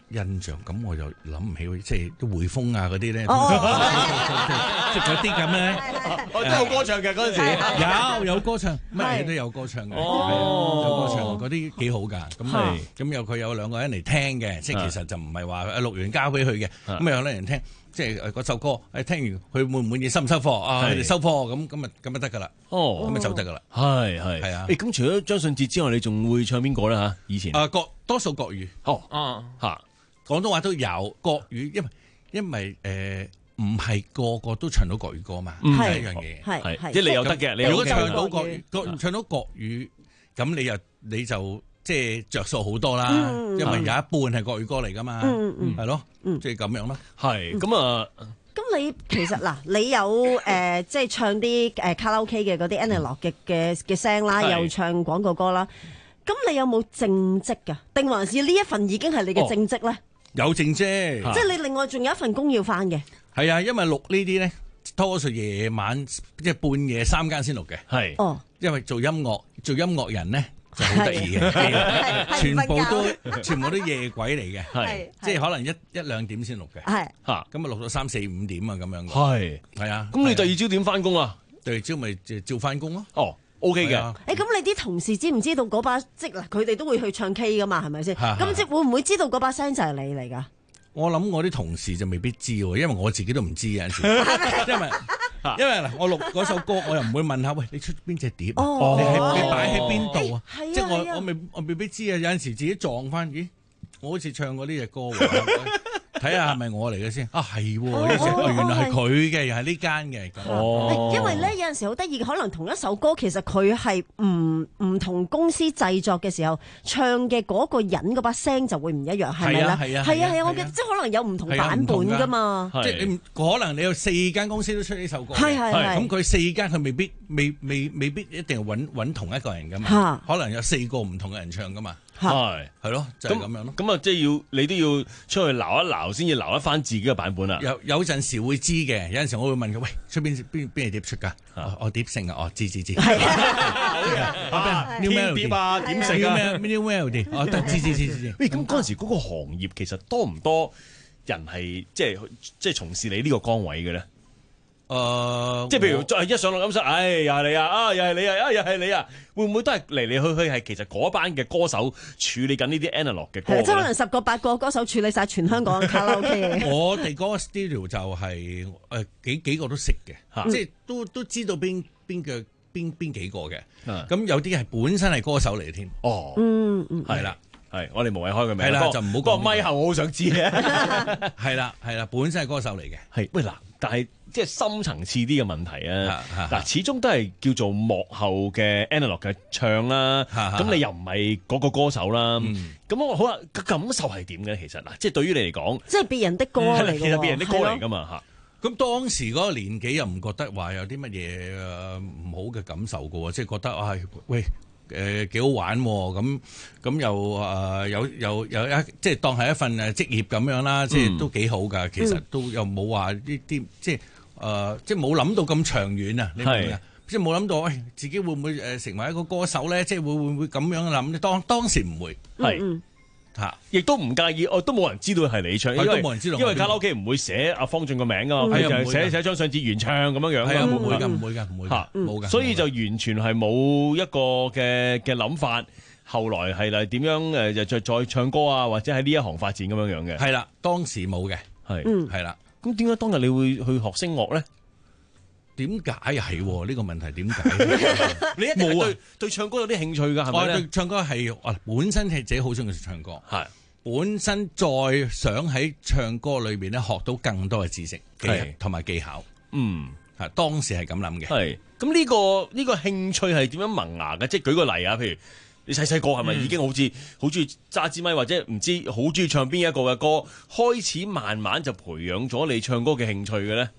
印象，咁我就諗唔起，即係啲匯豐啊嗰啲咧，即係嗰啲咁咧， 我都有歌唱嘅嗰陣時， 有有歌唱，乜嘢都有歌唱嘅，有歌唱嗰啲幾好㗎。咁咁有佢有兩個人嚟聽嘅，即係其實就唔係話錄完交俾佢嘅，咁有兩人聽。即係嗰首歌，誒聽完佢滿唔滿意收唔收貨啊？佢哋收貨咁咁啊咁啊得㗎啦，哦咁啊就得㗎啦。係係係啊！誒咁除咗張信哲之外，你仲會唱邊個咧嚇？以前啊國多數國語， 哦啊嚇廣東話都有國語，因為因為誒唔係個個都唱到國語歌嘛，係一樣嘢係係即係你又得嘅，你如果唱到國語，國唱到國語，咁你又你就。即係着數好多啦，嗯、因為有一半係國語歌嚟噶嘛，係、嗯、咯，即係咁樣咯。 係咁啊， 咁你其實嗱，你有誒、呃、即係唱啲誒卡拉 OK 嘅嗰啲 analog 嘅嘅嘅聲啦，又唱廣告歌啦。咁你有冇正職㗎？定還是呢一份已經係你嘅正職咧、哦？ 有正職， 即係你另外仲有一份工要翻嘅。 係啊，因為錄呢啲咧，多數夜晚即係半夜三更先錄嘅。係，哦，因為做音樂做音樂人咧。就好得意嘅，全部都全部都夜鬼嚟嘅，係即係可能一一兩點先錄嘅，係嚇咁啊錄到三四五點啊咁樣嘅，係係啊。 咁你第二朝點翻工啊？ 第二朝咪照翻工咯。 哦 ，OK 嘅。 誒咁你啲同事知唔知道嗰把即嗱佢哋都會去唱 K 噶嘛？係咪先？咁即會唔會知道嗰把聲就係你嚟㗎？ 我諗我啲同事就未必知喎，因為我自己都唔知有陣時，因為。因為嗱，我錄嗰首歌，我又唔會問下，喂，你出邊隻碟？哦，你係你擺喺邊度啊？即係我我未我未必知啊！有陣時自己撞翻，咦，我好似唱過呢隻歌喎，睇下係咪我嚟嘅先？啊，係喎，呢隻原來係佢嘅，又係呢間嘅。 哦，因為咧有陣時好得意，可能同一首歌，其實佢係唔唔同公司製作嘅時候唱嘅嗰個人嗰把聲就會唔一樣，係咪咧？係啊係啊係啊！我嘅即係可能有唔同版本噶嘛。 即係你可能你有四間公司都出呢首歌，係係係。咁佢四間佢未必未未未必一定係揾揾同一個人噶嘛，可能有四個唔同嘅人唱噶嘛。係係咯，就係咁樣咯。 咁啊，即係要你都要出去撈一撈，先至撈一翻自己嘅版本啦。 有有陣時會知嘅，有陣時我會問佢：喂，出邊邊邊隻碟出㗎？我碟性啊，哦，知知知。係啊，New Melody 啊，點性啊 ？New Melody，哦，得知知知知。 喂，咁嗰陣時嗰個行業其實多唔多人係即係即係從事你呢個崗位嘅咧？誒、呃，即係譬如再一上錄音室，唉、哎，又係你啊，啊，又係你啊，啊，又係你啊，會唔會都係嚟嚟去去係其實嗰班嘅歌手處理緊呢啲 analog 嘅歌？ 即係可能十個八個歌手處理晒全香港嘅卡拉 OK。 我哋嗰個 studio 就係、是、誒、呃、幾幾個都識嘅，嗯、即係都都知道邊邊嘅邊邊幾個嘅。咁、嗯、有啲係本身係歌手嚟嘅添。哦，嗯嗯，係啦。 係，我哋無謂開個名。 係啦，就唔好講。 個咪後我好想知嘅。 係啦，係啦，本身係歌手嚟嘅。 係，喂嗱，但係即係深層次啲嘅問題啊。嗱，始終都係叫做幕後嘅 analog 嘅唱啦。咁你又唔係嗰個歌手啦。咁我好啦，個感受係點嘅？其實嗱，即係對於你嚟講， 即係別人的歌嚟嘅。 其實別人的歌嚟㗎嘛嚇。 咁當時嗰個年紀又唔覺得話有啲乜嘢唔好嘅感受㗎喎，即係覺得啊，喂。誒幾好玩喎，咁咁又誒有有有一即係當係一份誒職業咁樣啦，即係都幾好㗎。其實都又冇話呢啲即係誒即係冇諗到咁長遠啊！你明唔明啊？即係冇諗到，誒自己會唔會誒成為一個歌手咧？即係會會唔會咁樣諗咧？當當時唔會係。嚇！亦都唔介意，我都冇人知道係你唱，因為冇人知道，因為卡拉 OK 唔會寫阿方俊個名㗎嘛，佢就係寫寫張信哲原唱咁樣樣。係啊，唔會㗎，唔會㗎，唔會嚇，冇㗎。所以就完全係冇一個嘅嘅諗法。後來係啦，點樣誒就再再唱歌啊，或者喺呢一行發展咁樣樣嘅。 係啦，當時冇嘅，係係啦。 咁點解當日你會去學聲樂咧？ 點解係喎？呢個問題點解？ 你一定對對唱歌有啲興趣㗎，係咪咧？ 對唱歌係啊，本身係自己好中意唱歌，係本身再想喺唱歌裏邊咧學到更多嘅知識、技同埋技巧。嗯，係當時係咁諗嘅。係咁呢個呢個興趣係點樣萌芽嘅？即係舉個例啊，譬如你細細個係咪已經好似好中意揸支咪，或者唔知好中意唱邊一個嘅歌，開始慢慢就培養咗你唱歌嘅興趣嘅咧？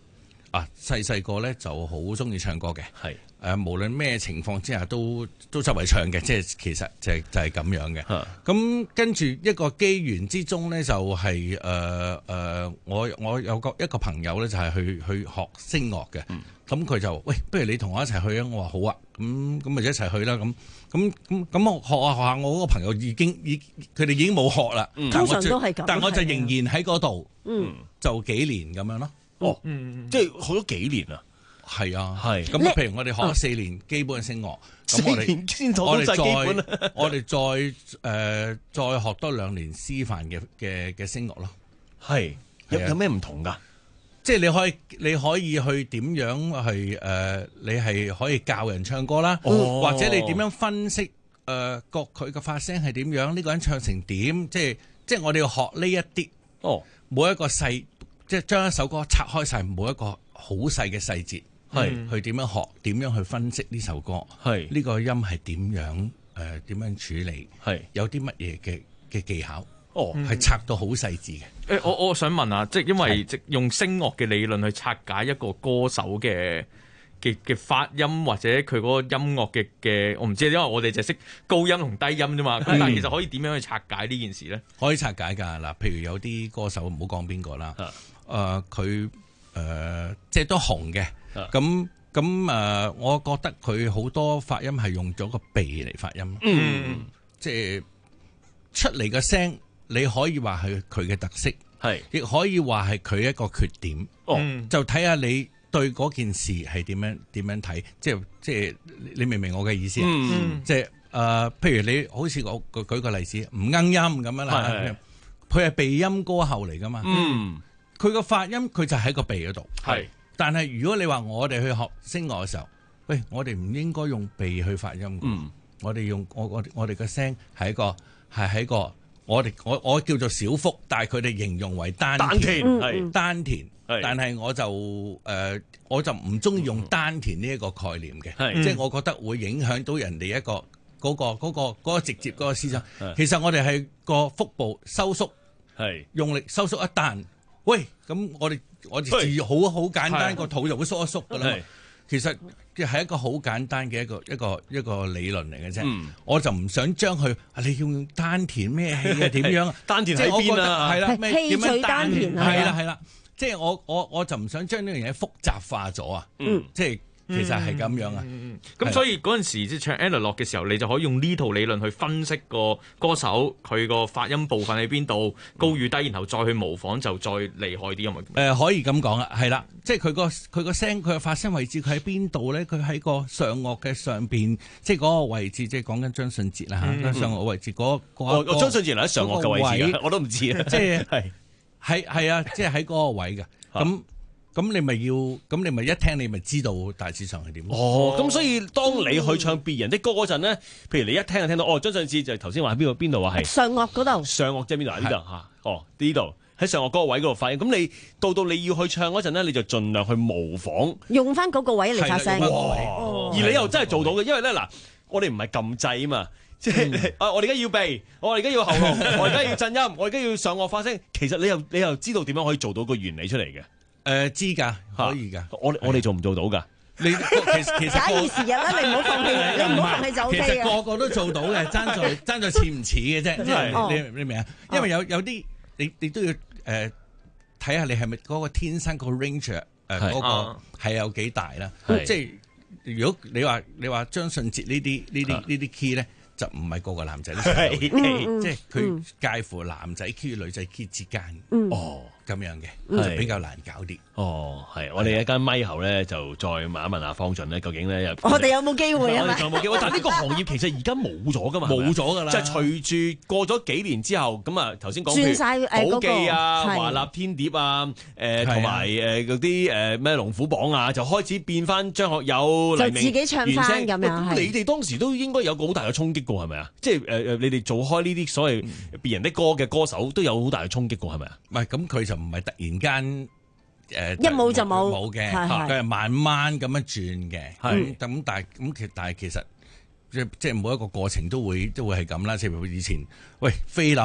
啊細細個咧就好中意唱歌嘅， 係誒無論咩情況之下都都周圍唱嘅，即係其實就係就係咁樣嘅。咁跟住一個機緣之中咧，就係誒誒我我有個一個朋友咧，就係去去學聲樂嘅。咁佢就喂，不如你同我一齊去啊！我話好啊，咁咁咪一齊去啦。咁咁咁咁我學下學下，我嗰個朋友已經已佢哋已經冇學啦。 通常都係咁， 但我就仍然喺嗰度， 嗯， 就幾年咁樣咯。 哦，嗯，即係學咗幾年啊？ 係啊， 係。 咁譬如我哋學咗四年基本嘅聲樂，咁我哋先學到基本， 我哋再誒再學多兩年師範嘅嘅嘅聲樂咯。 係有有咩唔同㗎？ 即係你可以你可以去點樣去誒、呃？你係可以教人唱歌啦， 哦、 或者你點樣分析誒個佢嘅發聲係點樣？呢、這個人唱成點？即係即係我哋要學呢一啲哦， 每一個細即係將一首歌拆開晒每一個好細嘅細節，係、嗯、去點樣學？點樣去分析呢首歌？係呢個音係點樣誒？點樣處理？係有啲乜嘢嘅嘅技巧？哦，係拆到好細緻嘅。 誒、欸，我我想問啊，即係因為即用聲樂嘅理論去拆解一個歌手嘅嘅嘅發音或者佢嗰個音樂嘅嘅，我唔知，因為我哋就識高音同低音啫嘛。咁但係其實可以點樣去拆解呢件事咧？ 可以拆解㗎嗱，譬如有啲歌手唔好講邊個啦，誒佢誒即係都紅嘅，咁咁誒，我覺得佢好多發音係用咗個鼻嚟發音，嗯，即係出嚟嘅聲。你可以話係佢嘅特色，係亦可以話係佢一個缺點。哦，就睇下你對嗰件事係點樣點樣睇，即係即係你明唔明我嘅意思啊？嗯，即係誒、呃，譬如你好似我舉個例子，唔鶯音咁樣啦，佢係鼻音歌后嚟噶嘛。嗯，佢個發音佢就喺個鼻嗰度。係，但係如果你話我哋去學聲樂嘅時候，喂，我哋唔應該用鼻去發音。嗯，我哋用我我我哋嘅聲係一個係喺個。我哋我我叫做小腹，但係佢哋形容為丹田，係丹田。但係我就誒、呃，我就唔中意用丹田呢一個概念嘅，即係、嗯、我覺得會影響到人哋一個嗰、嗰個嗰、嗰個嗰個直接嗰個思想。其實我哋係個腹部收縮，係用力收縮一彈，喂，咁我哋我哋字好好簡單，個肚就會縮一縮噶啦。其實係一個好簡單嘅一個一個一個理論嚟嘅啫，嗯、我就唔想將佢，你要用丹田咩氣啊？點樣啊？丹田喺邊啊？係啦，氣最丹田啊？係啦係啦，即係我我我就唔想將呢樣嘢複雜化咗啊！嗯，即係。其實係咁樣啊， 咁、嗯、所以嗰陣時即係唱 Analog 嘅時候，你就可以用呢套理論去分析個歌手佢個發音部分喺邊度，高與低，然後再去模仿就再厲害啲啊嘛。誒、 呃，可以咁講啊，係啦，即係佢個佢個聲，佢個發聲位置，佢喺邊度咧？佢喺個上顎嘅上邊，即係嗰個位置，即係講緊張信哲啦嚇，嗯、上顎位置嗰嗰個。張信哲喺上顎嘅位置，我都唔知啊。即係係係係啊，即係喺嗰個位嘅咁。咁你咪要，咁你咪一聽你咪知道大致上係點。 哦，咁所以當你去唱別人的歌嗰陣咧，譬如你一聽就聽到，哦，張信哲就頭先話喺邊度邊度話係上顎嗰度， 上顎即係邊度？喺呢度嚇，哦呢度喺上顎嗰個位嗰度發音。咁你到到你要去唱嗰陣咧，你就盡量去模仿， 用翻嗰個位嚟發聲。 而你又真係做到嘅，因為咧嗱，我哋唔係撳掣啊嘛，即係啊，我哋而家要鼻，我哋而家要喉嚨，我而家要震音，我而家要上顎發聲。其實你又你又知道點樣可以做到個原理出嚟嘅。 誒、呃，知噶，可以噶， 我我哋做唔做到噶？ 你其實其實假以時日啦，你唔好放棄，你唔好放棄就 O K 嘅。 其實個個都做到嘅，爭在爭在似唔似嘅啫。即係你你明啊？因為有有啲你你都要誒睇下你係咪嗰個天生個 range 誒嗰個係有幾大啦。即係如果你話你話張信哲呢啲呢啲呢啲 key 咧，就唔係個個男仔都識到嘅，即係佢介乎男仔 key 女仔 key 之間。哦。咁樣嘅，就比較難搞啲。 哦，係，我哋一間咪後咧，就再問一問阿方俊咧，究竟咧， 我哋有冇機會啊？ 我哋仲有冇機會？但係呢個行業其實而家冇咗噶嘛， 冇咗噶啦。 即係隨住過咗幾年之後，咁啊，頭先講轉晒寶記啊、華納天碟啊，誒同埋誒嗰啲誒咩龍虎榜啊，就開始變翻張學友、 就自己唱翻咁樣。 咁你哋當時都應該有個好大嘅衝擊過，係咪啊？即係誒誒，你哋做開呢啲所謂別人的歌嘅歌手，都有好大嘅衝擊過，係咪啊？ 唔係，咁佢就唔係突然間誒一冇就冇冇嘅，佢係慢慢咁樣轉嘅。咁咁但係咁其但係其實即即係每一個過程都會都會係咁啦。即係以前喂菲林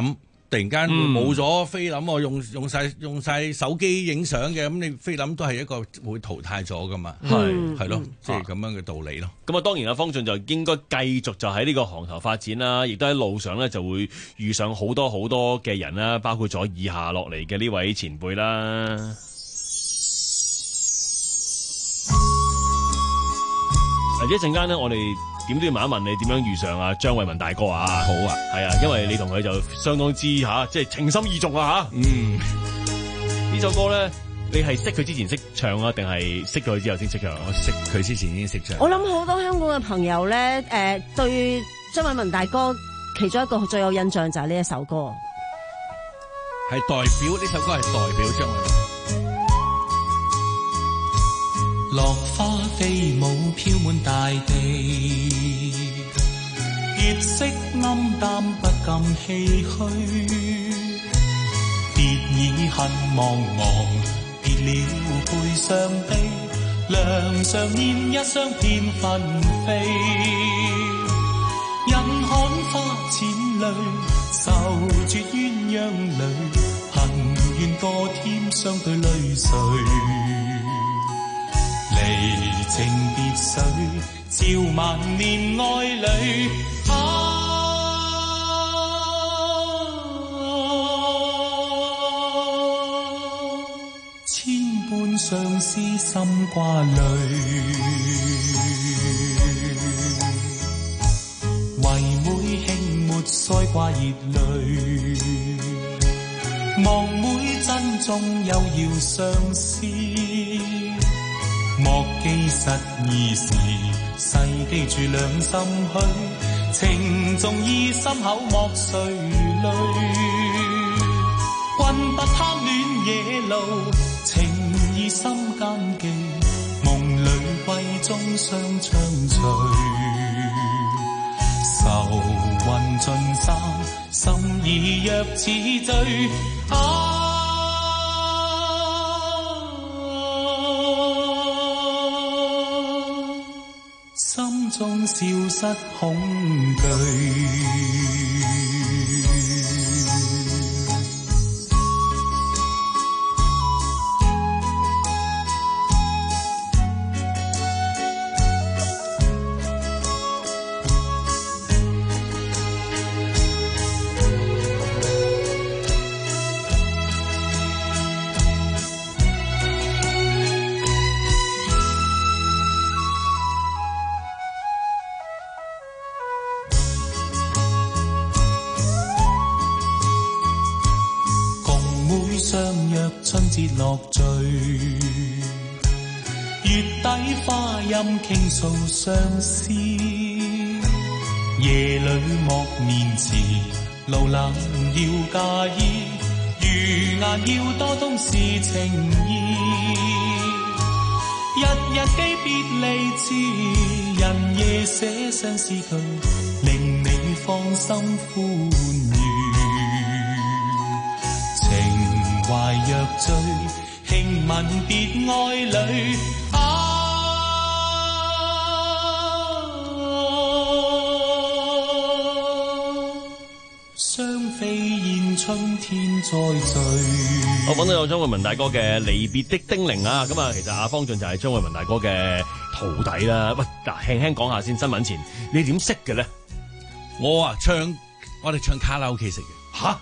突然間冇咗菲林，我用用曬用曬手機影相嘅，咁你菲林都係一個會淘汰咗噶嘛？ 係係咯，即係咁樣嘅道理咯。 咁啊，當然啊，方俊就應該繼續就喺呢個行頭發展啦，亦都喺路上咧就會遇上好多好多嘅人啦，包括咗以下落嚟嘅呢位前輩啦。嗱，一陣間咧，我哋點都要問一問你點樣遇上啊張偉文大哥啊？ 好啊， 係啊，因為你同佢就相當之嚇，即係情深意重啊嚇。嗯，呢首歌咧，你係識佢之前識唱啊，定係識佢之後先識唱？ 我識佢之前已經識唱。 我諗好多香港嘅朋友咧，誒、呃、對張偉文大哥其中一個最有印象就係呢一首歌， 係代表呢首歌係代表張偉文。 落花飛舞飄滿大地，月色暗淡不禁唏噓，別已恨茫茫，別了悲傷悲，梁上燕一雙片紛飛，忍看花濺淚，愁絕鴛鴦淚，恨怨多添相對淚水。離情別緒，照萬年愛侶。啊，千般相思心掛慮，唯每輕抹腮掛熱淚，望每珍重又要相思。莫記實意時，細記住兩心虛，情重意深厚莫垂淚。君不貪戀野路，情意心間記，夢裏閨中相唱隨。愁雲盡散，心意若似醉。啊，心中消失恐懼。春節樂聚，月底花音傾訴相思，夜裏莫面詞，路冷要嫁衣，餘顏要多懂是情意。日日記別離詞，人夜寫相思句，令你放心歡愉。懷若醉，輕吻別愛侶。啊，雙飛燕春天再聚。 我揾到有張偉文大哥嘅離別的叮嚀啊！咁啊，其實阿方俊就係張偉文大哥嘅徒弟啦。喂，嗱，輕輕講下先，新聞前你點識嘅咧？ 我啊唱，我哋唱卡拉 OK 識嘅。 吓？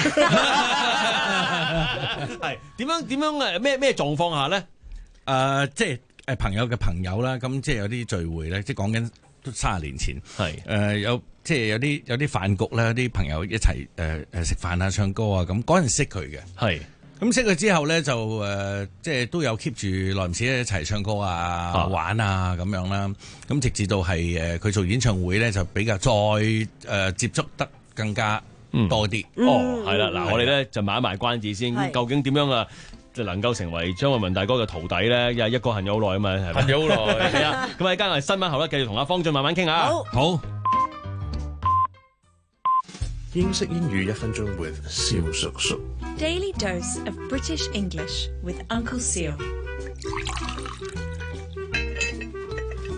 係點樣點樣誒咩咩狀況下咧？誒、 呃，即係誒朋友嘅朋友啦，咁即係有啲聚會咧，即係講緊都三十年前，係誒、呃、有即係有啲有啲飯局啦，有啲朋友一齊誒誒食飯啊、唱歌啊，咁嗰陣識佢嘅，係咁識佢之後咧就誒、呃、即係都有 keep 住耐唔時一齊唱歌啊、啊玩啊咁樣啦，咁直至到係誒佢做演唱會咧就比較再誒、呃、接觸得更加。多啲、 嗯、哦，係啦，嗱，我哋咧就買一埋關子先，究竟點樣啊，就能夠成為張偉文大哥嘅徒弟咧？因為一個行咗好耐啊嘛，係咪？行咗好耐，係啊。咁喺間我哋新聞後咧，繼續同阿方俊慢慢傾下。好，好。 英式英語一分鐘 with 蕭叔叔。 Daily dose of British English with Uncle Seal。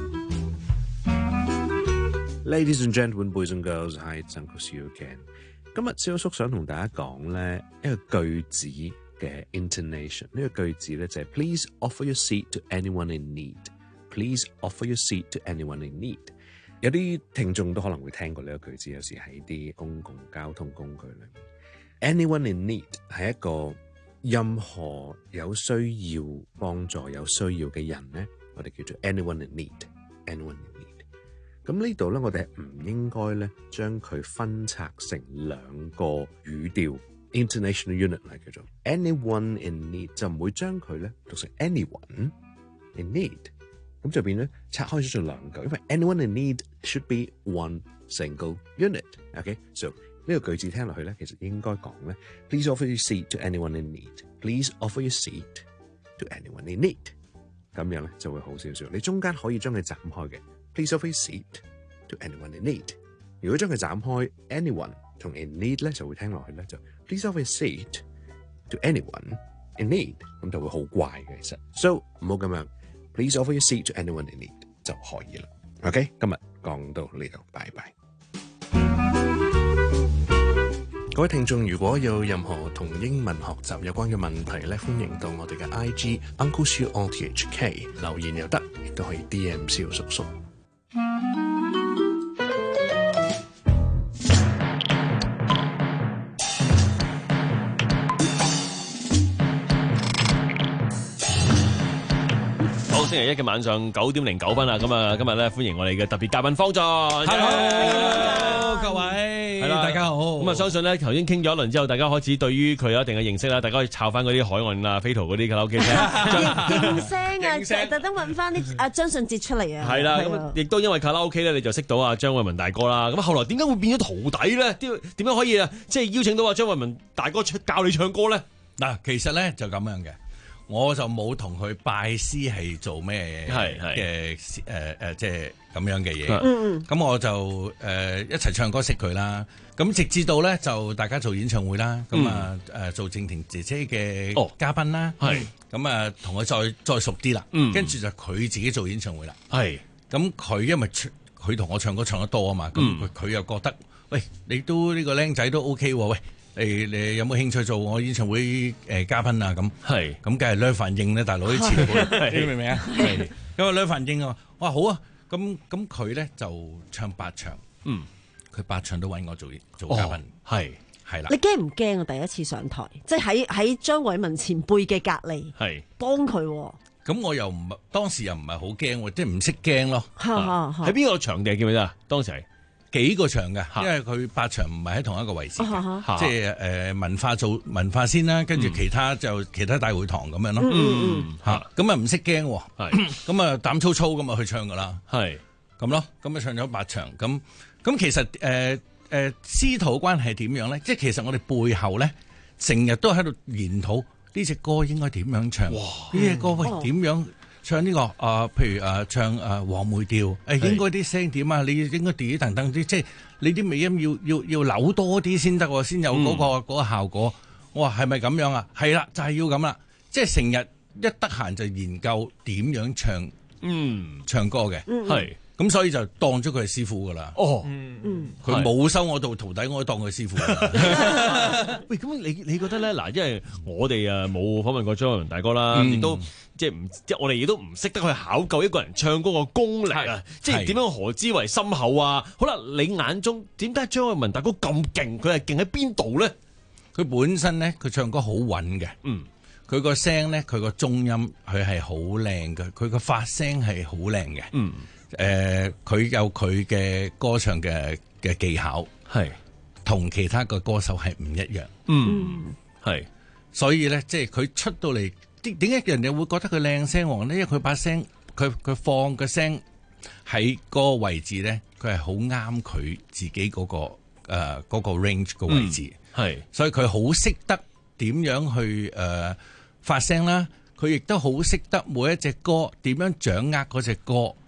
Ladies and gentlemen, boys and girls, hi, it's Uncle Seal again. 今日蕭叔想同大家講咧一個句子嘅 intonation， 呢個句子咧就係 Please offer your seat to anyone in need。Please offer your seat to anyone in need。有啲聽眾都可能會聽過呢個句子，有時喺啲公共交通工具裏面。Anyone in need 係一個任何有需要幫助、有需要嘅人咧，我哋叫做 anyone in need。anyone in need。咁呢度咧，我哋係唔應該咧將佢分拆成兩個語調 intonation unit 嚟叫做 anyone in need， 就唔會將佢咧讀成 anyone in need。咁就變咧拆開咗做兩句，因為 anyone in need should be one single unit。OK，so 呢個句子聽落去咧，其實應該講咧 Please offer your seat to anyone in need。Please offer your seat to anyone in need。咁樣咧就會好少少。你中間可以將佢斬開嘅 Please offer your seat to anyone in need。如果將佢斬開 anyone 同 in need 咧，就會聽落去咧就 Please offer your seat to anyone in need， 咁就會好怪嘅其實。So 唔好咁樣。Please offer your seat to anyone in need 就可以啦。OK， 今日講到呢度，拜拜。各位聽眾，如果有任何同英文學習有關嘅問題咧，歡迎到我哋嘅 I G Uncle Siu O T H K 留言又得，亦都可以 D M 蕭叔叔。 星期一嘅晚上九點零九分啊！咁啊，今日咧歡迎我哋嘅特別嘉賓方俊。Hello， 各位， 係啦， 大家好。 咁啊，相信咧頭先傾咗一輪之後，大家開始對於佢有一定嘅認識啦。大家可以抄翻嗰啲海岸啊、飛圖嗰啲卡拉 OK 聲， 認聲啊，即係特登揾翻啲阿張信哲出嚟啊。 係啦，咁亦都因為卡拉 OK 咧，你就識到阿張偉文大哥啦。咁後來點解會變咗徒弟咧？點點樣可以啊？即係邀請到阿張偉文大哥出教你唱歌咧？ 嗱，其實咧就咁樣嘅。我就冇同佢拜師係做咩嘅誒誒，即係咁樣嘅嘢。咁、嗯、我就誒、呃、一齊唱歌識佢啦。咁直至到咧就大家做演唱會啦。咁啊誒做靜婷姐姐嘅嘉賓啦。係咁啊同佢再再熟啲啦。跟、嗯、住就佢自己做演唱會啦。係咁佢因為佢同我唱歌唱得多啊嘛。咁佢佢又覺得喂，你都呢、呢個僆仔都 OK 喎。喂。你你有冇興趣做我演唱會誒、呃、嘉賓啊？咁係咁，梗係兩份應咧，大佬啲前輩，你明唔明啊？係咁啊，兩份應啊！我話好啊，咁咁佢咧就唱八場，嗯，佢八場都揾我做做嘉賓，係係啦。你驚唔驚啊？第一次上台，即係喺喺張偉文前輩嘅隔離，係幫佢。 咁我又唔當時又唔係好驚，即係唔識驚咯。 喺邊個場地記唔記得啊？當時係。 幾個場嘅，因為佢八場唔係喺同一個位置嘅，即係誒文化做文化先啦，跟住其他就其他大會堂咁樣咯。嚇，咁啊唔識驚，係咁啊膽粗粗咁啊去唱噶啦，係咁咯。咁啊唱咗八場，咁咁其實誒誒師徒關係點樣咧？即係其實我哋背後咧，成日都喺度研討呢隻歌應該點樣唱，呢隻歌喂點樣？唱呢、這個啊、呃，譬如啊，唱啊黃梅調，誒應該啲聲點啊？你應該啲等等啲，即係你啲尾音要要要扭多啲先得，先有嗰、那個嗰、嗯、個效果。我話係咪咁樣啊？係啦，就係、是、要咁啦。即係成日一得閒就研究點樣唱，嗯，唱歌嘅，係咁、嗯，所以就當咗佢係師傅噶啦。哦，嗯，佢冇收我做徒弟，我當佢師傅。 喂，咁你你覺得咧？嗱，因為我哋啊冇訪問過張偉文大哥啦，亦、嗯、都。即係唔即係我哋亦都唔識得去考究一個人唱歌個功力啊！即係點樣何之為深厚啊？好啦，你眼中點解張偉文大哥咁勁？佢係勁喺邊度咧？ 佢本身咧，佢唱歌好穩嘅。嗯，佢個聲咧，佢個中音佢係好靚嘅，佢個發聲係好靚嘅。嗯，誒、呃，佢有佢嘅歌唱嘅嘅技巧，係同其他嘅歌手係唔一樣。嗯，係，所以咧，即係佢出到嚟。點解人哋會覺得佢靚聲王呢？因為佢把聲，佢佢放嘅聲喺嗰個位置咧，佢係好啱佢自己嗰、嗰個誒、呃嗰個 range 個位置。係、嗯，所以佢好識得點樣去誒、呃、發聲啦。佢亦都好識得每一隻歌點樣掌握嗰隻歌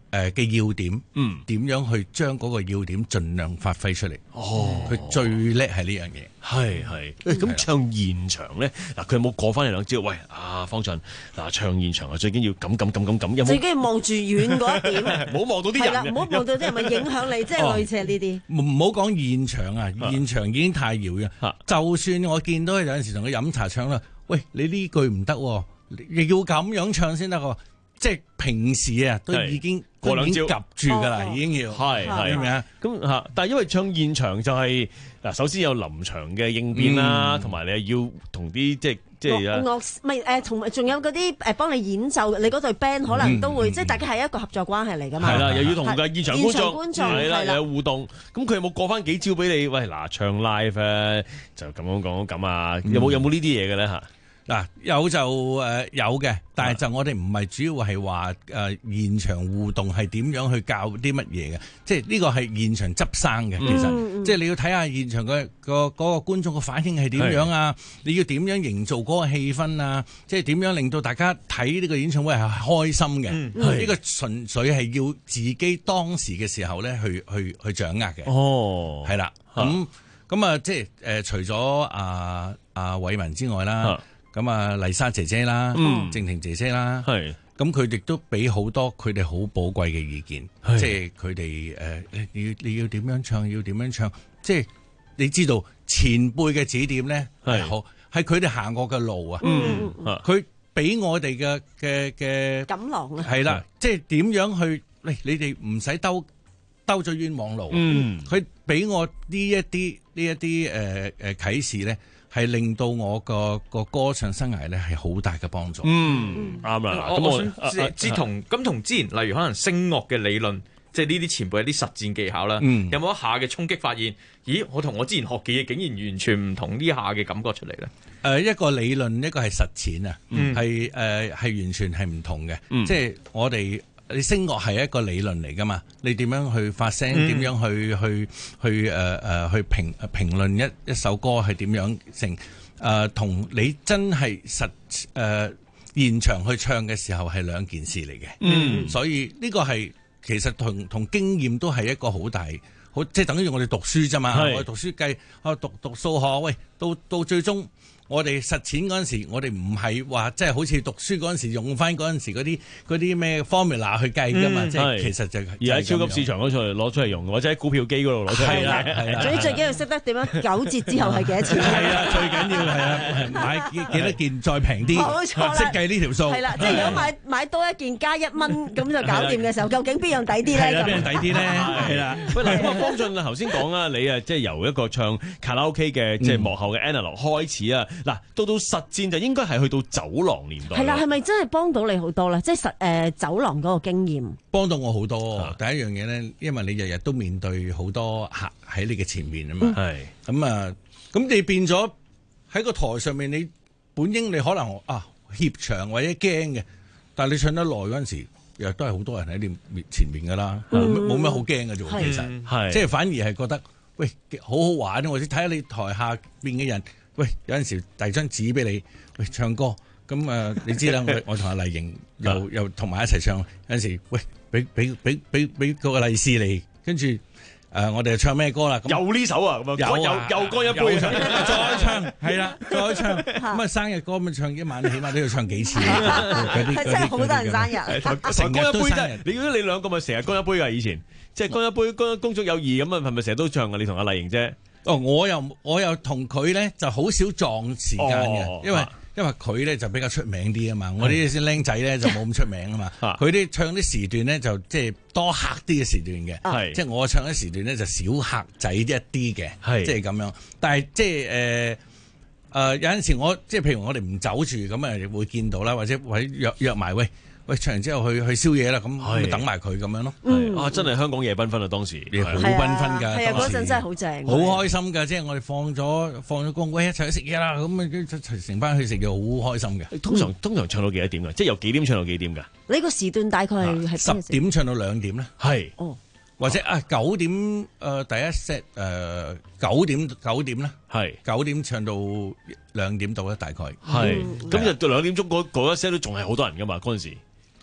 誒嘅要點， 嗯， 點樣去將嗰個要點盡量發揮出嚟？ 哦， 佢最叻係呢樣嘢。 係係，咁唱現場咧，嗱佢有冇過翻嚟兩招？喂，啊方丈，嗱唱現場啊，最緊要咁咁咁咁咁，有冇？ 最緊要望住遠嗰一點， 唔好望到啲人。 係啦，唔好望到啲人咪影響你，即係類似係呢啲。 唔唔好講現場啊，現場已經太遙嘅。就算我見到有陣時同佢飲茶唱啦，喂，你呢句唔得，你要咁樣唱先得喎。即係平時啊，都已經過兩招夾住㗎啦，已經要係係係咪啊？ 咁嚇，但係因為唱現場就係嗱，首先有臨場嘅應變啦，同埋你要同啲即係即係樂樂咪誒，同埋仲有嗰啲誒幫你演奏，你嗰隊 band 可能都會即係大家係一個合作關係嚟㗎嘛。 係啦，又要同個現場觀眾係啦， 係又有互動。咁佢有冇過翻幾招俾你？喂，嗱，唱 live 咧就咁樣講咁啊？有冇有冇呢啲嘢嘅咧嚇？ 嗱，有就誒有嘅，但係就我哋唔係主要係話誒現場互動係點樣去教啲乜嘢嘅，即係呢個係現場執生嘅。其實、嗯、即係你要睇下現場嘅個嗰個觀眾嘅反應係點樣啊，你要點樣營造嗰個氣氛啊，即係點樣令到大家睇呢個演唱會係開心嘅。呢、嗯、個純粹係要自己當時嘅時候咧去去去掌握嘅。哦，係啦，咁咁啊，即係誒、呃、除咗阿阿偉文之外啦。咁啊，麗莎姐姐啦，嗯、靜婷姐姐啦，係咁佢哋都俾好多佢哋好寶貴嘅意見，即係佢哋誒，你要你要點樣唱，要點樣唱，即係你知道前輩嘅指點咧係好，係佢哋行過嘅路啊，佢俾、嗯、我哋嘅嘅嘅錦囊啊， 係啦，即係點樣去，喂，你哋唔使兜兜咗冤枉路，佢俾、嗯、我呢一啲呢一啲誒誒啟示咧。係令到我個個歌唱生涯咧係好大嘅幫助。嗯，啱啦。 咁我想知同咁同之前，例如可能聲樂嘅理論，即係呢啲前輩有啲實戰技巧啦。嗯、有冇一下嘅衝擊發現？咦，我同我之前學嘅嘢竟然完全唔同呢下嘅感覺出嚟咧？誒、 呃，一個理論，一個係實踐啊，係誒係完全係唔同嘅。嗯、即係我哋。你聲樂係一個理論嚟㗎嘛？你點樣去發聲？點、嗯、樣去去去誒誒、呃、去評評論一一首歌係點樣成？誒、呃、同你真係實誒、呃、現場去唱嘅時候係兩件事嚟嘅。嗯，所以呢個係其實同同經驗都係一個好大好，即係等於我哋讀書啫嘛。我哋讀書計我讀讀數學，喂，到到最終。我哋實踐嗰陣時，我哋唔係話即係好似讀書嗰陣時用翻嗰陣時嗰啲嗰啲咩 formula 去計㗎嘛，嗯、即係其實就係、 而喺超級市場嗰度攞出嚟用，或者喺股票機嗰度攞出嚟。係啦，係啦。最最緊要識得點樣九折之後係幾多錢？ 係啊，最緊要係啊，買幾幾多件再平啲， 冇錯， 識計呢條數。 係啦，即係如果買買多一件加一蚊咁就搞掂嘅時候，究竟邊樣抵啲咧？ 係啊，邊樣抵啲咧？係啦。 喂，嗱，咁啊，方俊頭先講啊，你啊，即係由一個唱卡拉 OK 嘅即係幕後嘅 analog 開始啊，嗱，到到實戰就應該係去到走廊年代。係啦，係咪真係幫到你好多咧？即係實誒走廊嗰個經驗， 幫到我好多。啊、第一樣嘢咧，因為你日日都面對好多客喺你嘅前面啊嘛。係咁啊，咁你變咗喺個台上面，你本應你可能啊怯場或者驚嘅，但係你唱得耐嗰陣時，又都係好多人喺你面前面噶啦，冇乜好驚嘅啫。其實係即係反而係覺得喂好好玩，或者睇下你台下邊嘅人。喂，有陣時遞張紙俾你，喂唱歌，咁啊，你知啦，我我同阿麗瑩又又同埋一齊唱，有陣時，喂，俾俾俾俾俾個利是你，跟住誒，我哋就唱咩歌啦？ 有呢首啊，咁啊，又又歌一杯， 再唱，係啦，再唱，咁啊，生日歌咁唱一晚，起碼都要唱幾次。 係真係好多人生日， 成日都生日。 你覺得你兩個咪成日乾一杯㗎？以前即係乾一杯，乾公祝友誼咁啊，係咪成日都唱㗎？你同阿麗瑩啫。 哦，我又我又同佢咧就好少撞時間嘅，哦、因為、啊、因為佢咧就比較出名啲啊嘛，我呢啲先僆仔咧就冇咁出名啊嘛，佢啲唱啲時段咧就即係多客啲嘅時段嘅，係即係我唱啲時段咧就少客仔一啲嘅，係即係咁樣。但係即係誒誒有陣時我即係譬如我哋唔走住咁啊會見到啦，或者或者約約埋喂。喂，唱完之後去去宵夜啦，咁咪等埋佢咁樣咯。 嗯、 啊，真係香港夜繽紛啊！當時好繽紛㗎， 係啊，嗰陣真係好正， 好開心㗎。即係我哋放咗放咗工，喂，一齊去食嘢啦，咁啊成班去食嘢好開心嘅。 通常通常唱到幾多點㗎？即係由幾點唱到幾點㗎？ 你個時段大概係十點唱到兩點咧？ 係哦，或者啊九點誒第一 set 誒九點九點咧？係九點唱到兩點到咧，大概係咁就到兩點鐘嗰嗰一 set 都仲係好多人㗎嘛嗰陣時。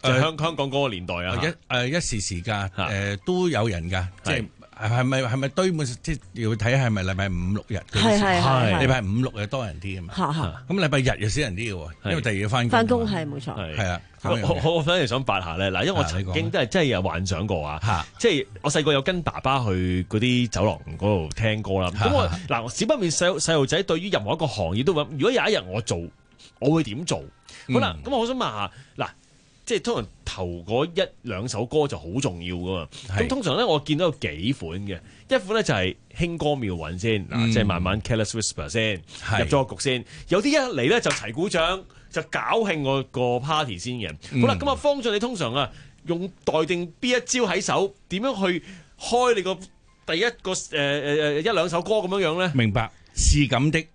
就係香香港嗰個年代啊， 一誒一時時㗎，誒都有人㗎，即係。係咪係咪堆滿？即係要睇係咪禮拜五六日？ 係係係。 禮拜五六日多人啲啊嘛。咁禮拜日又少人啲嘅喎，因為第二日要翻工。 翻工係冇錯。 係啊。 我我反而想八下咧，嗱，因為我曾經真係真係有幻想過啊，即係我細個有跟爸爸去嗰啲酒廊嗰度聽歌啦。咁我嗱，少不免細細路仔對於任何一個行業都諗，如果有一日我做，我會點做？好啦，咁我想問下嗱。即係通常頭嗰一兩首歌就好重要噶嘛，咁通常咧我見到有幾款嘅，一款咧就係輕歌妙韻先，嗱、嗯、即係慢慢 Careless Whisper 先入咗個局先，有啲一嚟咧就齊鼓掌就搞興個個 party 先嘅。嗯、好啦，咁啊方丈你通常啊用待定邊一招喺手，點樣去開你個第一個誒誒誒一兩首歌咁樣樣咧？ 明白。是咁的，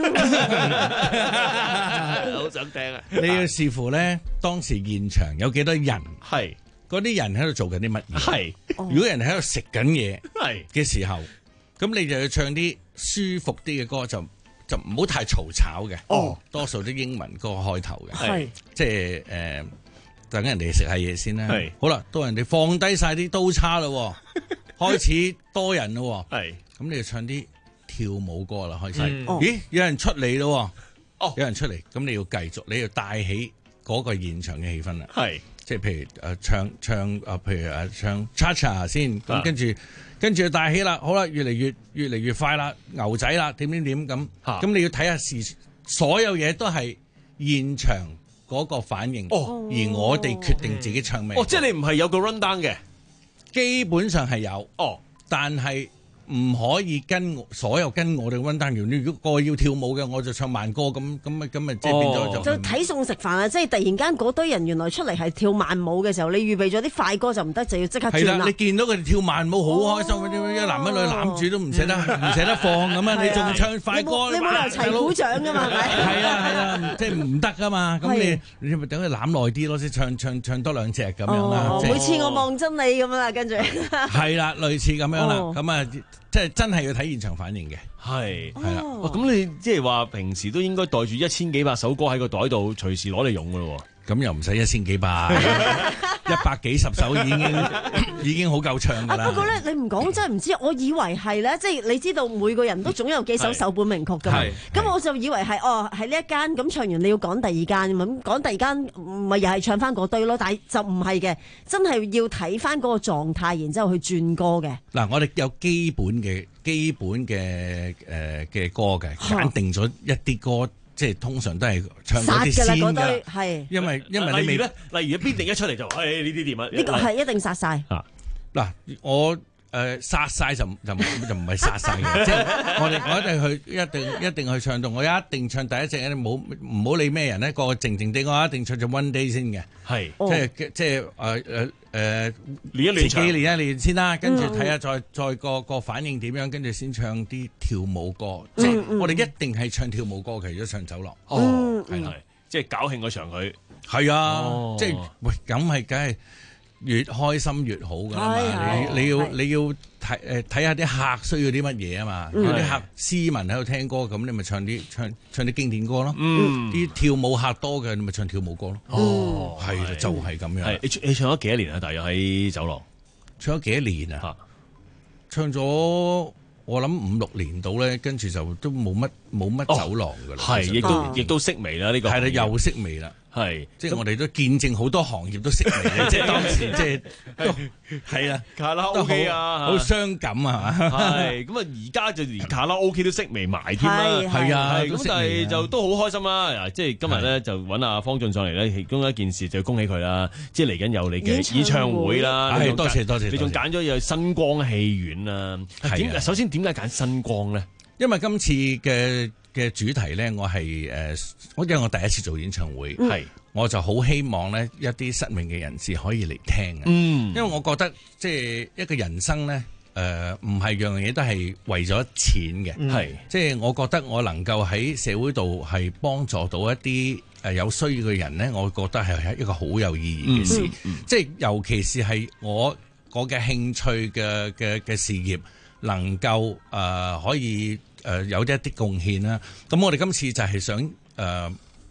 好想聽啊！ 你要視乎咧，當時現場有幾多人， 係嗰啲人喺度做緊啲乜嘢？ 係如果人喺度食緊嘢， 係嘅時候，咁你就要唱啲舒服啲嘅歌，就就唔好太嘈吵嘅。哦，多數啲英文歌開頭嘅，係即係誒，等人哋食下嘢先啦。係好啦，到人哋放低晒啲刀叉啦，開始多人咯，係咁你就唱啲跳舞歌啦，開始，嗯、咦，有人出嚟咯，哦，有人出嚟，咁你要繼續，你要帶起嗰個現場嘅氣氛啦，係，即係譬如誒、呃、唱唱誒、呃，譬如誒唱 cha cha 先，咁、啊、跟住跟住就帶起啦，好啦，越嚟越越嚟越快啦，牛仔啦，點點點咁，咁、啊、你要睇下是所有嘢都係現場嗰個反應，哦，而我哋決定自己唱咩， 哦，即係你唔係有個 run down 嘅， 基本上係有，哦，但係。唔可以跟所有跟我哋 run down 嘅，如果個要跳舞嘅，我就唱慢歌咁咁咪咁咪即係變咗就就睇餸食飯啊！即係突然間嗰堆人原來出嚟係跳慢舞嘅時候，你預備咗啲快歌就唔得，就要即刻轉啦。 係啦，你見到佢哋跳慢舞好開心，一男一女攬住都唔捨得唔捨得放咁啊！你仲唱快歌， 你冇理由齊鼓掌㗎嘛？係咪？ 係啊係啊，即係唔得㗎嘛！咁你你咪等佢攬耐啲咯，先唱唱唱多兩隻咁樣啦。 每次我望真你咁啦，跟住係啦，類似咁樣啦，咁啊。即係真係要睇現場反應嘅， 係係啦。 咁你即係話平時都應該袋住一千幾百首歌喺個袋度，隨時攞嚟用噶咯。 咁又唔使一千幾百，一百幾十首已經已經好夠唱噶啦。 不過咧，你唔講真係唔知，我以為係咧，即係你知道每個人都總有幾首首本名曲噶嘛。咁我就以為係哦，喺呢一間咁唱完，你要講第二間咁，講第二間咪又係唱翻嗰堆咯。但係就唔係嘅，真係要睇翻嗰個狀態，然之後去轉歌嘅。 嗱，我哋有基本嘅基本嘅誒嘅歌嘅，揀定咗一啲歌。即係通常都係唱嗰啲先㗎， 係因為因為你未咧，例如邊定一出嚟就誒呢啲點啊？ 呢個係一定殺晒。 嗱，我誒殺晒就就就唔係殺晒嘅，即係我哋我一定去一定一定去唱到，我一定唱第一隻，你冇唔好理咩人咧，個個靜靜地，我一定唱咗 One Day 先嘅，係即係即係誒誒誒練一練，自己練一練先啦，跟住睇下再再個個反應點樣，跟住先唱啲跳舞歌，即係我哋一定係唱跳舞歌嘅，如果唱酒廊， 哦，係啦，即係搞興嗰場佢， 係啊，即係喂咁係梗係。越開心越好噶嘛，你你要你要睇誒睇下啲客需要啲乜嘢啊嘛，有啲客斯文喺度聽歌，咁你咪唱啲唱唱啲經典歌咯。啲跳舞客多嘅，你咪唱跳舞歌咯。哦，係啦，就係咁樣。 你你唱咗幾多年啊？大約喺酒廊唱咗幾多年啊？唱咗我諗五六年到咧，跟住就都冇乜冇乜酒廊噶啦。 係，亦都亦都式微啦呢個。 係啦，又式微啦。係，即係我哋都見證好多行業都式微嘅，即係當時即係都係啊， 卡拉 OK 啊， 好傷感啊， 係咁啊，而家就連卡拉 OK 都式微埋添啦， 係啊， 咁但係就都好開心啦。即係今日咧就揾阿方俊上嚟咧，其中一件事就要恭喜佢啦，即係嚟緊有你嘅演唱會啦。 係，多謝多謝， 你仲揀咗有新光戲院啊？點首先點解揀新光咧？ 因為今次嘅嘅主題咧，我係誒，我因為我第一次做演唱會，係、嗯、我就好希望咧一啲失明嘅人士可以嚟聽嘅，嗯，因為我覺得即係一個人生咧，誒唔係樣樣嘢都係為咗錢嘅，係、嗯，即係我覺得我能夠喺社會度係幫助到一啲誒有需要嘅人咧，我覺得係一個好有意義嘅事，嗯嗯、即係尤其是係我我嘅興趣嘅嘅嘅事業能夠誒、呃、可以。誒、呃、有啲一啲貢獻啦，咁我哋今次就係想誒、呃、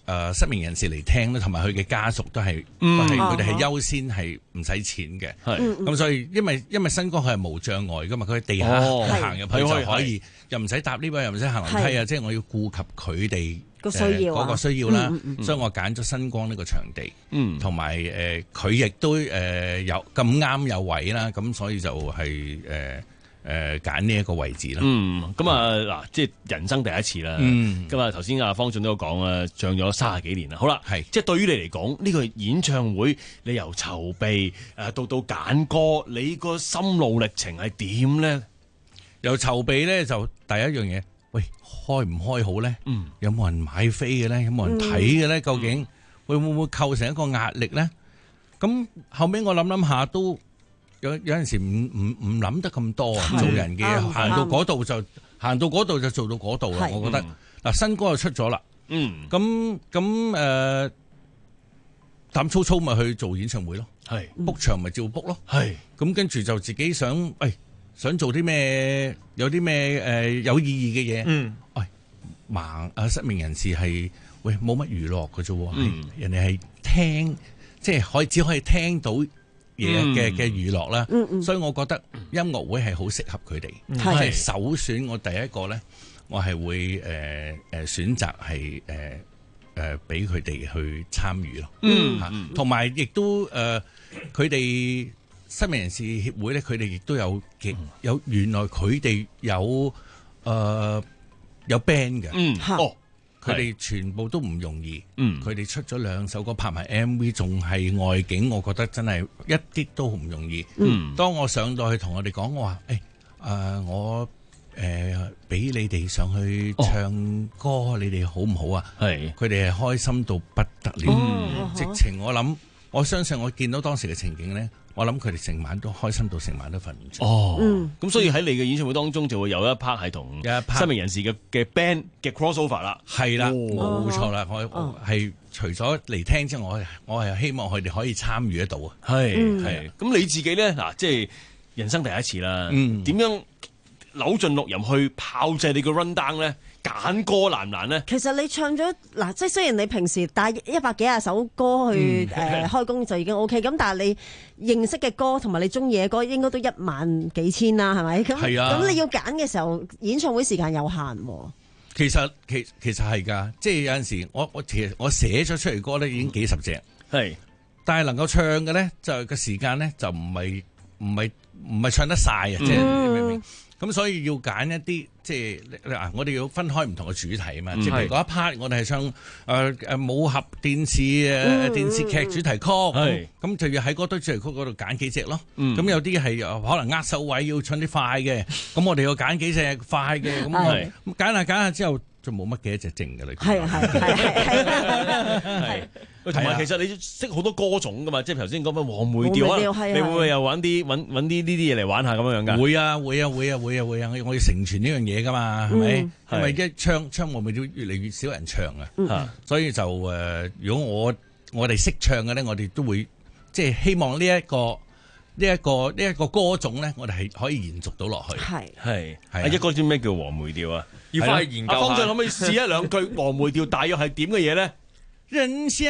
誒失明人士嚟聽咧，同埋佢嘅家屬都係都係佢哋係優先係唔使錢嘅。係咁，所以因為因為新光佢係無障礙噶嘛，佢喺地下行入去就可以，又唔使搭 lift，又唔使行樓梯啊，即係我要顧及佢哋個需要嗰個需要啦。所以我揀咗新光呢個場地，同埋誒佢亦都誒有咁啱有位啦，咁所以就係誒。誒揀呢一個位置啦， 嗯，咁啊嗱，即係人生第一次啦，嗯，咁啊頭先阿方俊都有講啦，唱咗三十幾年啦，好啦，係，即係對於你嚟講，呢個演唱會你由籌備誒到到揀歌，你個心路歷程係點咧？ 由籌備咧就第一樣嘢，喂，開唔開好咧？嗯，有冇人買飛嘅咧？有冇人睇嘅咧？究竟會會唔會構成一個壓力咧？咁後尾我諗諗下都。有有陣時唔唔唔諗得咁多啊！做人嘅行到嗰度就行到嗰度就做到嗰度啦。我覺得嗱，新歌就出咗啦。嗯，咁咁誒，膽粗粗咪去做演唱會咯。係 book 場咪照 book 咯。係咁跟住就自己想，誒想做啲咩？有啲咩誒有意義嘅嘢？嗯，喂盲啊失明人士係喂冇乜娛樂嘅啫喎。嗯，人哋係聽即係可以只可以聽到嘢嘅嘅娛樂啦，嗯嗯、所以我覺得音樂會係好適合佢哋。即係、嗯、首選我第一個咧，我係會誒誒、呃、選擇係誒誒俾佢哋去參與咯。嗯，同埋亦都誒佢哋失明人士協會咧，佢哋亦都有嘅有原來佢哋有誒、呃、有 band 嘅。嗯，哦。佢哋全部都唔容易，佢哋、嗯、出咗兩首歌，拍埋 M V， 仲係外景，我覺得真係一啲都唔容易。嗯、當我上到去同我哋講，我話：誒、欸，誒、呃，我誒俾、呃、你哋上去唱歌，哦、你哋好唔好啊？係，佢哋係開心到不得了，哦、直情我諗，我相信我見到當時嘅情景咧。我諗佢哋成晚都開心到成晚都瞓唔着。哦， 咁、嗯、所以喺你嘅演唱會當中就會有一 part 係同失明人士嘅嘅 band 嘅 crossover 啦。係啦，冇錯啦。我係除咗嚟聽之外，我我係希望佢哋可以參與得到啊。係係。咁你自己咧嗱，即係人生第一次啦。嗯，點樣扭盡六壬去炮製你個 run down 咧？揀歌難唔難咧？其實你唱咗嗱，即係雖然你平時帶一百幾廿首歌去誒、嗯呃、開工就已經 OK，咁但係你認識嘅歌同埋你中意嘅歌應該都一萬幾千啦，係咪？咁係啊。咁你要揀嘅時候，演唱會時間有限喎。 其實其其實係㗎，即係有陣時我我其實我寫咗出嚟歌咧已經幾十隻，係、嗯，但係能夠唱嘅咧就個時間咧就唔係唔係唔係唱得晒啊！即係、嗯、你明唔明？咁所以要揀一啲即係啊，我哋要分開唔同嘅主題啊嘛。即係譬如嗰一 part，我哋係唱誒誒武俠電視誒電視劇主題曲，係咁就要喺嗰堆主題曲嗰度揀幾隻咯。咁有啲係可能握手位要唱啲快嘅，咁我哋要揀幾隻快嘅。咁係咁揀下揀下之後，就冇乜幾多隻剩㗎啦。係係係係。同埋其實你識好多歌種噶嘛，即係頭先講翻黃梅調啊，你會唔會又揾啲揾揾啲呢啲嘢嚟玩下咁樣樣噶？會啊會啊會啊會啊會啊！我要承傳呢樣嘢噶嘛，係咪？因為一唱唱黃梅調越嚟越少人唱啊，嗯、所以就誒、呃，如果我我哋識唱嘅咧，我哋都會即係希望呢、這、一個呢一、這個呢一、這個歌種咧，我哋係可以延續到落去。係係係。一哥知咩叫黃梅調啊？要翻去研究下。方丈可唔可以試一兩句黃梅調大約係點嘅嘢咧？人瀟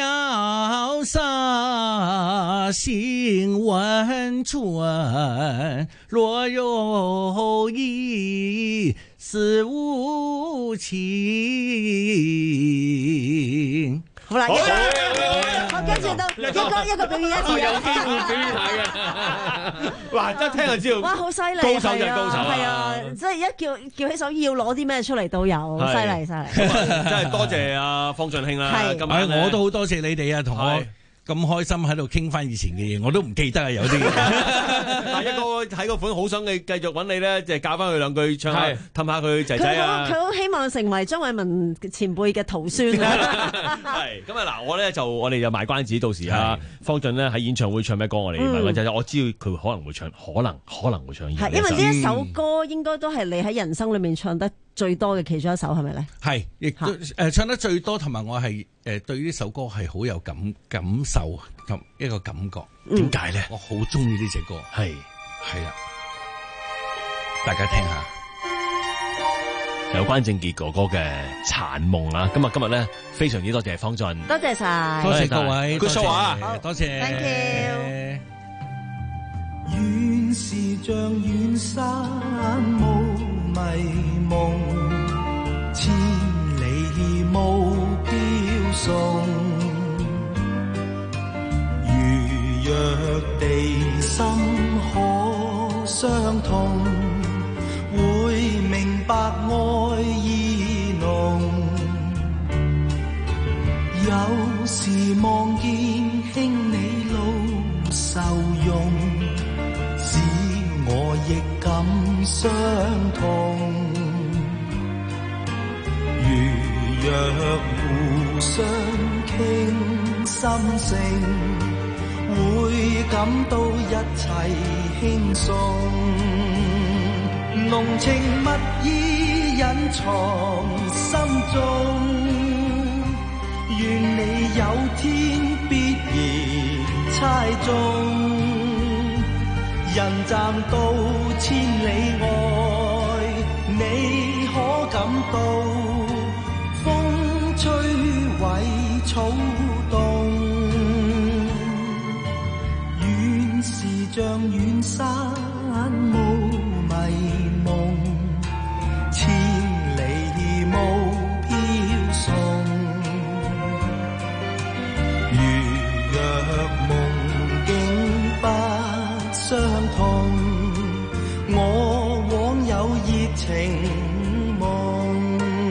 灑心溫存，若有一絲無情。好啦，好，跟住到一個一個表演一次，有機會表演下嘅。哇，一聽就知道，哇，好犀利，高手就係高手，係啊，即係一叫叫起手要攞啲咩出嚟都有，犀利犀利。真係多謝阿方俊卿啦，今晚我都好多謝你哋啊，同我咁開心喺度傾翻以前嘅嘢，我都唔記得啊，有啲。嗱，一個睇個款，好想你繼續揾你咧，即係教翻佢兩句唱下，氹下佢仔仔啊。佢好希望成為張偉文前輩嘅徒孫啊。係咁啊！嗱，我咧就我哋就賣關子，到時啊，方俊咧喺演唱會唱咩歌，我哋賣關子。我知道佢可能會唱，可能可能會唱。係因為呢一首歌應該都係你喺人生裏面唱得最多嘅其中一首，係咪咧？係，亦都誒唱得最多，同埋我係誒對呢首歌係好有感感受咁一個感覺。點解咧？我好中意呢隻歌。係係啦，大家聽下。 有關正傑哥哥嘅《殘夢》啊！今日今日咧非常之多謝方俊， 多謝晒， 多謝各位， good show 啊！ 多謝 ，thank you。 遠是像遠山霧迷夢，千里霧飄送。如若地心可相通，會明白愛意濃。有時望見兄你路受用，使我亦感傷痛。如若互相傾心聲，會感到一切輕鬆。濃情蜜意隱藏心中，願你有天必然猜中。人暫到千里外，你可感到風吹毀草動。遠是像遠山霧迷夢，千里霧飄送。如若夢境不相同，我枉有熱情夢。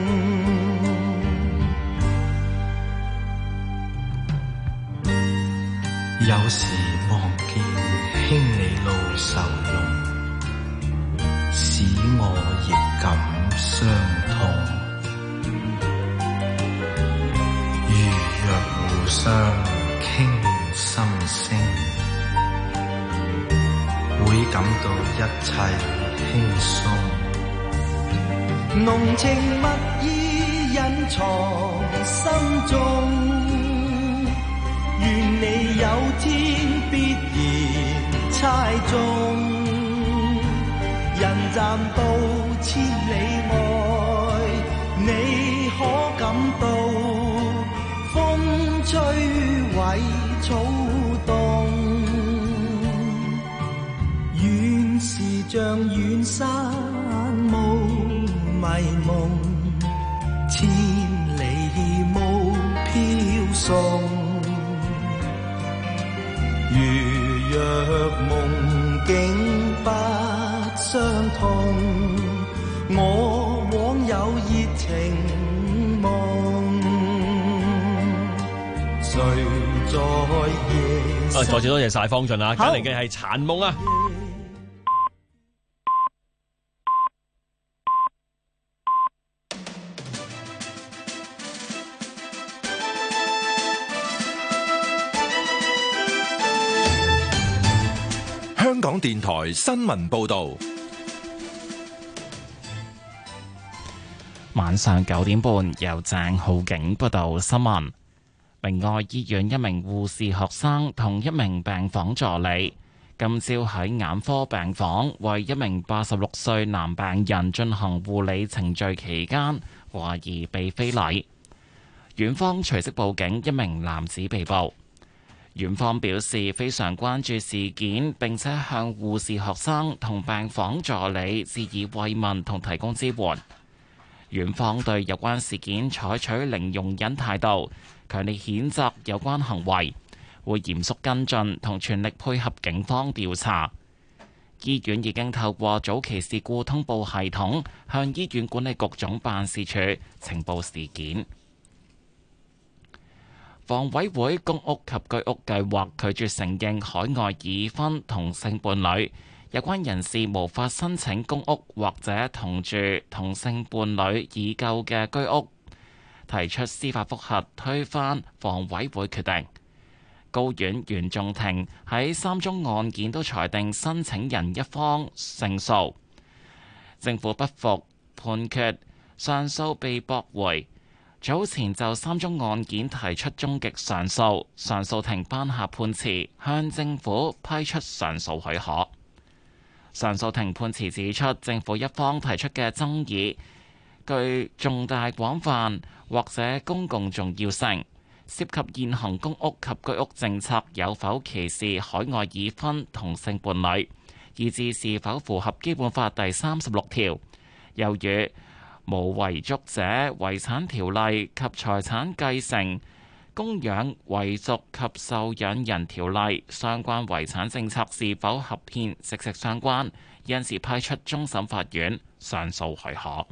有時望見兄你路受用，使我亦感傷痛。如若互相傾心聲，會感到一切輕鬆。濃情蜜意隱藏心中，願你有天必然猜中。人暫到千里外，你可感到風吹毀草動。遠是像遠山霧迷夢，千里霧飄送。如若夢境不相同，我枉有熱情夢。誰在夜深？ 啊，再次多謝晒方俊啊！揀嚟嘅係《殘夢》啊！ 香港電台新聞報道， 晚上九點半由鄭浩景報道新聞。明愛醫院一名護士學生同一名病房助理今朝喺眼科病房為一名八十六歲男病人進行護理程序期間，懷疑被非禮。院方隨即報警，一名男子被捕。院方表示非常關注事件，並且向護士學生同病房助理致以慰問同提供支援。院方對有關事件採取零容忍態度，強烈譴責有關行為，會嚴肅跟進同全力配合警方調查。醫院已經透過早期事故通報系統向醫院管理局總辦事處呈報事件。房委會公屋及居屋計劃拒絕承認海外已婚同性伴侶，有關人士無法申請公屋或者同住同性伴侶已購嘅居屋，提出司法覆核推翻房委會決定。高院原訟庭喺三宗案件都裁定申請人一方勝訴，政府不服判決，上訴被駁回。早前就三宗案件提出終極上訴，上訴庭頒下判詞，向政府批出上訴許可。上訴庭判詞指出，政府一方提出嘅爭議具重大廣泛或者公共重要性，涉及現行公屋及居屋政策有否歧視海外已婚同性伴侶，以至是否符合基本法第三十六條，又與無遺囑者遺產條例及財產繼承、供養遺族及受養人條例相關遺產政策是否合憲息息相關，因此批出終審法院上訴許可。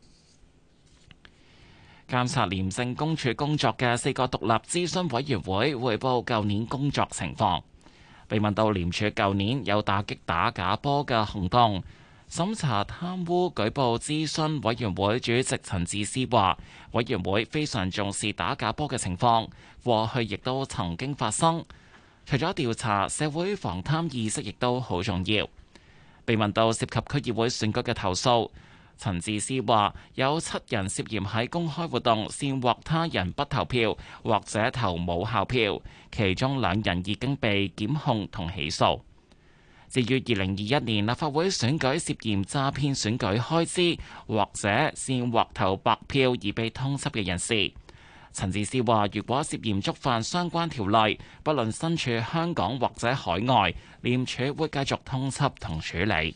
監察廉政公署工作嘅四個獨立諮詢委員會匯報舊年工作情況。被問到廉署舊年有打擊打假波嘅行動，審查貪污舉報諮詢委員會主席陳智思話，委員會非常重視打假波嘅情況，過去亦都曾經發生。除咗調查，社會防貪意識亦都好重要。被問到涉及區議會選舉嘅投訴，陳智思話有七人涉嫌喺公開活動煽惑他人不投票或者投冇效票，其中兩人已經被檢控同起訴。至於二零二一年立法會選舉涉嫌詐騙選舉開支或者煽惑投白票而被通緝嘅人士，陳智思話如果涉嫌觸犯相關條例，不論身處香港或者海外，廉署會繼續通緝同處理。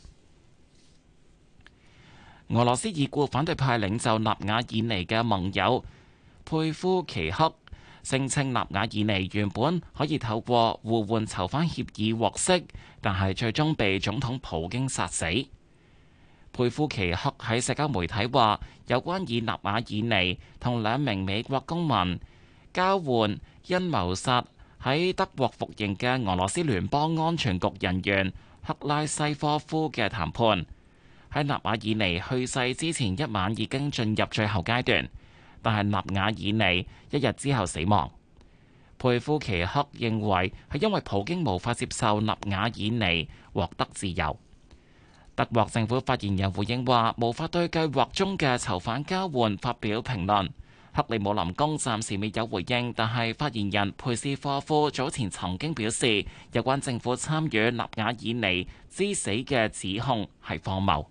俄羅斯已故反對派領袖納瓦爾尼嘅盟友佩夫奇克聲稱納瓦爾尼原本可以透過互換囚犯協議獲釋，但係最終被總統普京殺死。佩夫奇克喺社交媒體話，有關以納瓦爾尼同兩名美國公民交換因謀殺喺德國服刑嘅俄羅斯聯邦安全局人員克拉西科夫嘅談判，喺納瓦爾尼去世之前一晚已經進入最後階段，但係納瓦爾尼一日之後死亡。佩夫奇克認為係因為普京無法接受納瓦爾尼獲得自由。德國政府發言人回應話，無法對計劃中嘅囚犯交換發表評論。克里姆林宮暫時未有回應，但係發言人佩斯科夫早前曾經表示，有關政府參與納瓦爾尼之死嘅指控係荒謬。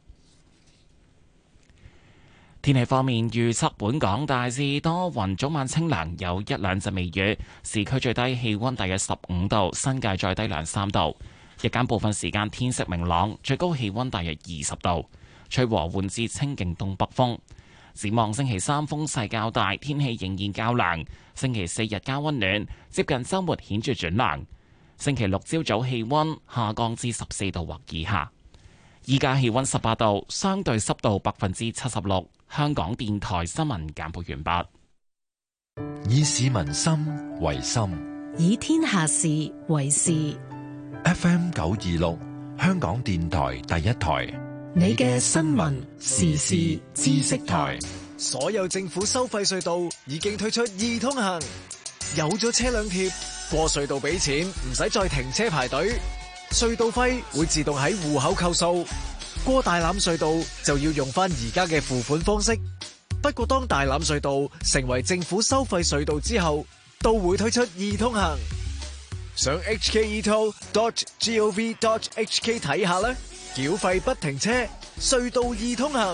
天氣方面預測，本港大致多雲，早晚清涼，有一兩陣微雨。市區最低氣溫大約十五度，新界再低兩三度。日間部分時間天色明朗，最高氣溫大約二十度，吹和緩至清勁東北風。展望星期三風勢較大，天氣仍然較涼。星期四日間溫暖，接近週末顯著轉涼。星期六朝早氣溫下降至十四度或以下。依家氣溫十八度，相對濕度百分之七十六。香港電台新聞簡報完畢。 以市民心為心， 以天下事為事。 F M 九二六，香港電台第一台， 你嘅新聞時事知識台。 所有政府收費隧道已經推出易通行，有咗車輛貼，過隧道俾錢，唔使再停車排隊，隧道費會自動喺戶口扣數。過大欖隧道就要用翻而家嘅付款方式，不過當大欖隧道成為政府收費隧道之後，都會推出易通行。上 h k e toll dot gov dot h k 睇下啦，繳費不停車，隧道易通行。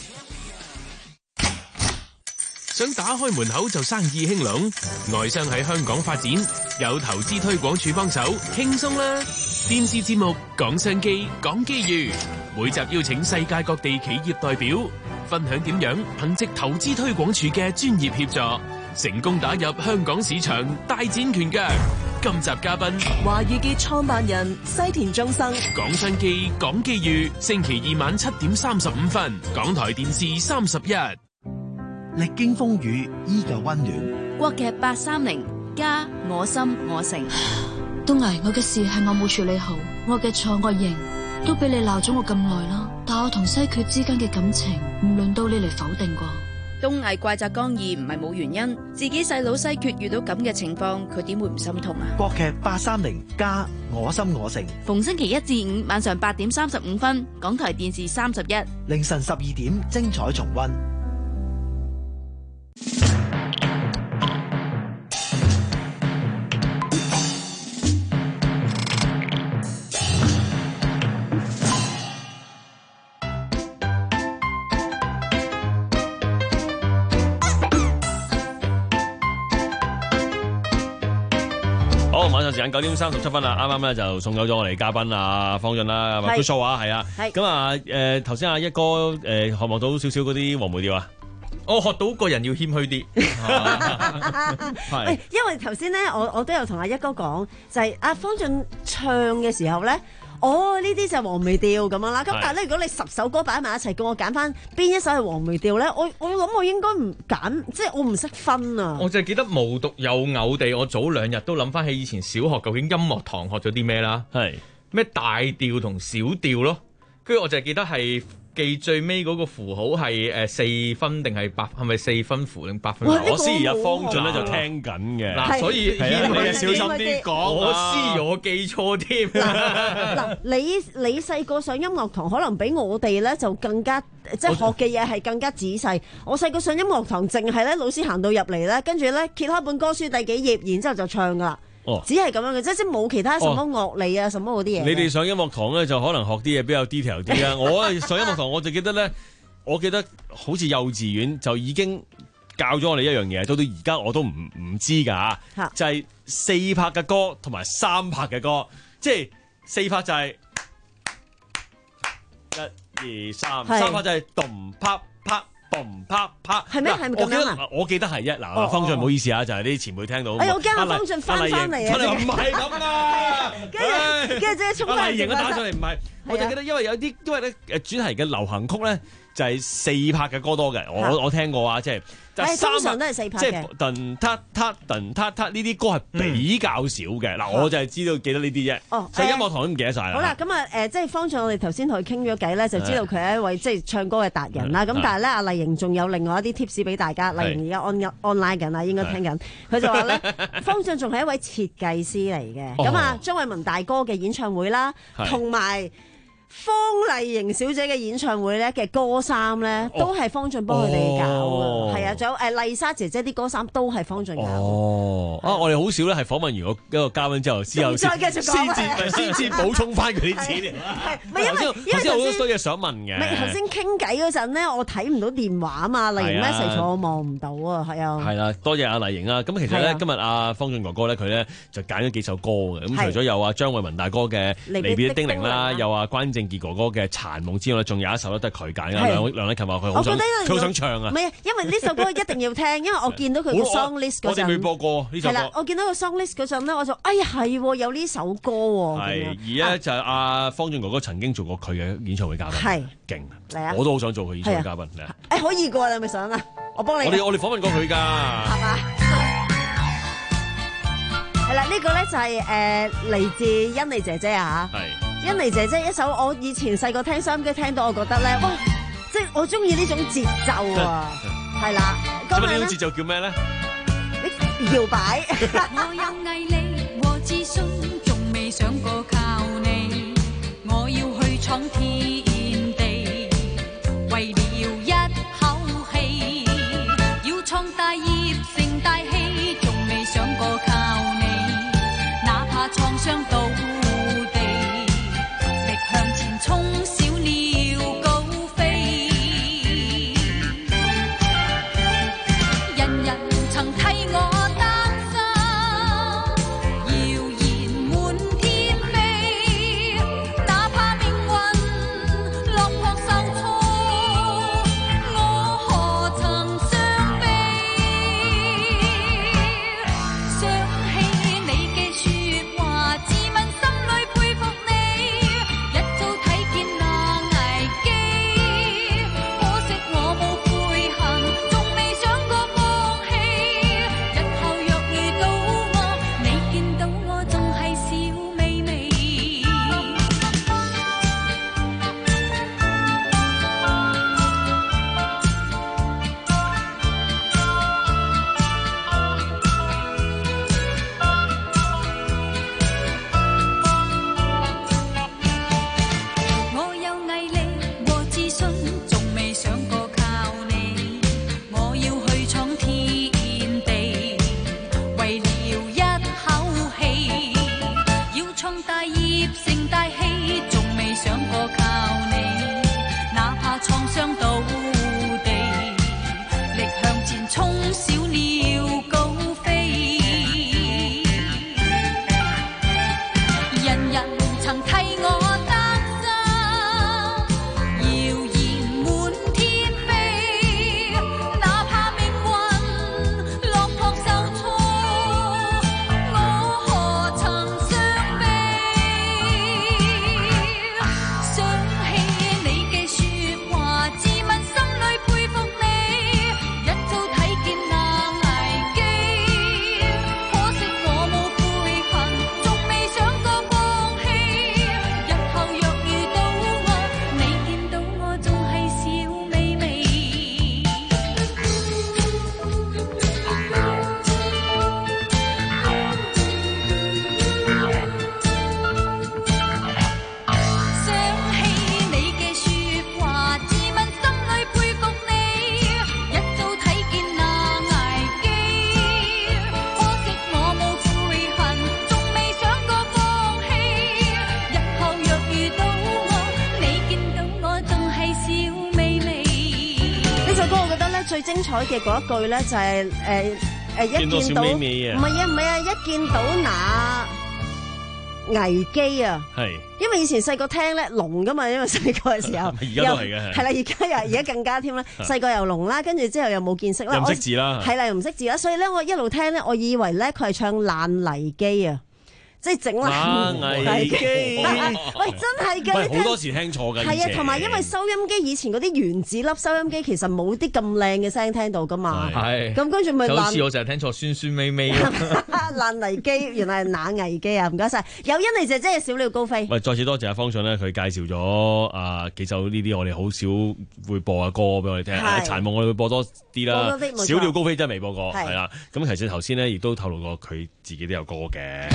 想打開門口就生意興隆，外商喺香港發展，有投資推廣署幫手，輕鬆啦！電視節目講商機，講機遇，每集邀請世界各地企業代表，分享點樣憑藉投資推廣署嘅專業協助，成功打入香港市場，大展拳腳。今集嘉賓華裕結創辦人西田忠生， 講商機，講機遇，星期二晚七點三十五分，港台電視三十一。 歷經風雨依舊溫暖。 國劇八三零加我心我城。 東毅，我嘅事係我冇處理好，我嘅錯我認，都俾你鬧咗我咁耐啦。但我同西決之間嘅感情唔輪到你嚟否定啩。 東毅怪責江義唔係冇原因，自己細佬西決遇到咁嘅情況，佢點會唔心痛啊？ 國劇八三零加我心我城， 逢星期一至五晚上八點三十五分，港台電視三十一， 凌晨十二點精彩重溫。 晚上時間九點三十七分啦，啱啱咧就送走咗我哋嘉賓啊方俊啦，或者 show 啊，係啊，咁啊誒頭先阿一哥誒學望到少少嗰啲黃梅調啊， 我學到個人要謙虛啲， 係，因為頭先咧我我都有同阿一哥講，就係阿方俊唱嘅時候咧。哦，呢啲就係黃梅調咁樣啦。咁但係咧，如果你十首歌擺埋一齊，叫我揀翻邊一首係黃梅調咧，我我諗我應該唔揀，即係我唔識分啊。 我就係記得無獨有偶地，我早兩日都諗翻起以前小學究竟音樂堂學咗啲咩啦？ 係咩大調同小調咯？跟住我就係記得係。記最尾嗰個符號係誒四分定係八？係咪四分符定八分符？ 我思而方俊咧就聽緊嘅， 嗱，所以你小心啲講， 我思我記錯添。 嗱，你你細個上音樂堂，可能比我哋咧就更加即係學嘅嘢係更加仔細。我細個上音樂堂，淨係咧老師行到入嚟咧，跟住咧揭開本歌書第幾頁，然之後就唱噶啦。哦、只係咁樣嘅，即係即係冇其他什麼樂理啊，哦、什麼嗰啲嘢。 你哋上音樂堂咧，就可能學啲嘢比較 detail 啲啦。我上音樂堂，我就記得咧，我記得好似幼稚園就已經教咗我哋一樣嘢，到到而家我都唔唔知㗎，就係、是、四拍嘅歌同埋三拍嘅歌，即係四拍就係一二三，三拍就係咚啪啪。嘣啪啪， 係咩？係咪咁樣啊？ 我記得係一嗱，方俊唔好意思啊，就係啲前輩聽到。 哎，我驚阿方俊翻翻嚟啊！ 唔係咁啊， 跟住跟住即係衝翻嚟。 型都打上嚟，唔係，我就記得因為有啲因為咧誒主題嘅流行曲咧就係四拍嘅歌多嘅，我我聽過啊，即係。 通常都係四拍嘅， 即係噔嗒嗒噔嗒嗒呢啲歌係比較少嘅。嗱、嗯，我就係知道記得呢啲啫。哦，所以音樂堂都唔記得晒啦。 好啦，咁啊誒，即係方俊，我哋頭先同佢傾咗偈咧，就知道佢係一位即係唱歌嘅達人啦。咁但係咧，阿麗瑩仲有另外一啲 tips 俾大家。麗瑩而家 on online 緊啦，應該聽緊。佢就話咧，方俊仲係一位設計師嚟嘅。咁啊，張偉文大哥嘅演唱會啦，同埋。方麗瑩小姐嘅演唱會咧嘅歌衫咧，都係方俊幫佢哋搞嘅，係啊，仲有誒麗莎姐姐啲歌衫都係方俊搞。哦， 啊，我哋好少咧，係訪問完個一個嘉賓之後，之後先再繼續講， 先至先至補充翻佢啲資料。 係，唔係因為因為頭先好多嘢想問嘅。 唔係頭先傾偈嗰陣咧，我睇唔到電話啊嘛，麗瑩 message 我望唔到啊，係啊。係啦， 多謝阿麗瑩啊。咁其實咧，今日阿方俊哥哥咧，佢咧就揀咗幾首歌嘅。咁除咗有阿張偉文大哥嘅《離別的叮嚀》啦，有阿關正傑哥哥嘅殘夢之外咧，仲有一首咧都係佢揀嘅。梁梁禮勤話佢好想，佢好想唱啊！ 唔係啊，因為呢首歌一定要聽，因為我見到佢個 song list 嗰陣， 我哋未播過呢首歌。係啦， 我見到個 song list 嗰陣咧，我就哎呀係有呢首歌喎。 係而咧就係阿方俊哥哥曾經做過佢嘅演唱會嘉賓，係勁嚟啊！我都好想做佢演唱會嘉賓嚟啊！ 誒可以過，你係咪想啊？我幫你。 我哋我哋訪問過佢㗎。係嘛？ 係啦，呢個咧就係誒嚟自甄妮姐姐啊嚇。係。甄妮姐姐一首我以前細個聽收音機聽到，我覺得咧，哇！即係我中意呢種節奏啊，係啦。 咁呢種節奏叫咩咧？ 你搖擺。 我有毅力和自信，仲未想過靠你。我要去闖天地，為了一口氣，要創大業成大器，仲未想過靠你，哪怕創傷到。衝小鳥高飛，人人曾替我擔心，謠言滿天飛，哪怕命運落魄受挫，我何曾傷悲？想起你嘅説話，自問心裏佩服你。 精彩嘅嗰一句咧就係誒誒一見到唔係啊唔係啊一見到那危機啊，係因為以前細個聽咧聾噶嘛，因為細個嘅時候而家都係嘅係啦，而家又而家更加添啦，細個又聾啦，跟住之後又冇見識啦， 又唔識字啦， 係啦又唔識字啦，所以咧我一路聽咧，我以為咧佢係唱爛泥機啊。即係整爛泥機，喂真係嘅， 好多時聽錯㗎。 係啊，同埋因為收音機以前嗰啲原子粒收音機其實冇啲咁靚嘅聲聽到㗎嘛，係咁跟住咪爛。 就好似我成日聽錯酸酸味味爛泥機，原來係那危機啊！唔該晒，有欣妮姐姐嘅小鳥高飛。 喂，再次多謝阿方丈咧，佢介紹咗啊幾首呢啲我哋好少會播嘅歌俾我哋聽。殘夢我哋會播多啲啦，小鳥高飛真係未播過，係啦。咁其實頭先咧亦都透露過佢自己都有歌嘅。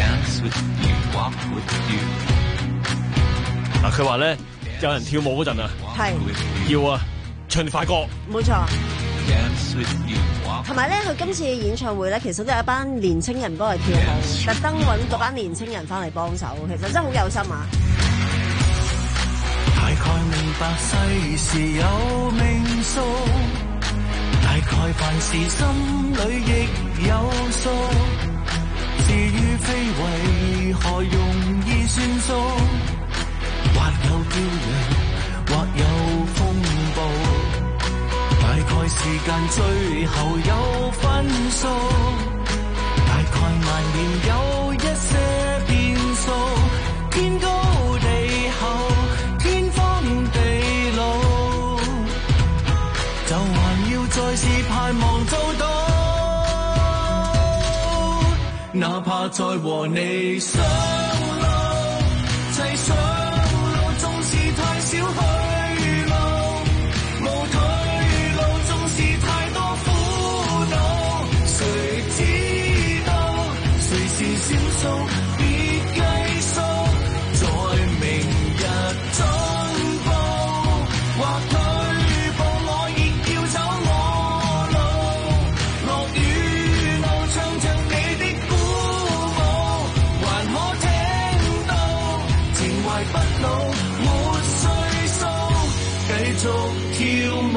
嗱，佢話咧有人跳舞嗰陣啊，係要啊唱快歌， 冇錯。同埋咧，佢今次嘅演唱會咧，其實都有一班年青人幫佢跳舞，特登揾嗰班年青人翻嚟幫手，其實真係好有心啊！ 大概明白世事有命數，大概凡事心裏亦有數。至於非為何容易算數，或有驕陽，或有風暴，大概時間最後有分數，大概難免有一些變數，天高地厚，天荒地老，就還要再次盼望做到。哪怕再和你上路，齊上路，縱是太少去路，無退路，縱是太多苦惱，誰知道誰是少數，別計數，在明日進步或退步，我亦要走我路，落雨路唱着你的不老，沒歲數，繼續跳舞。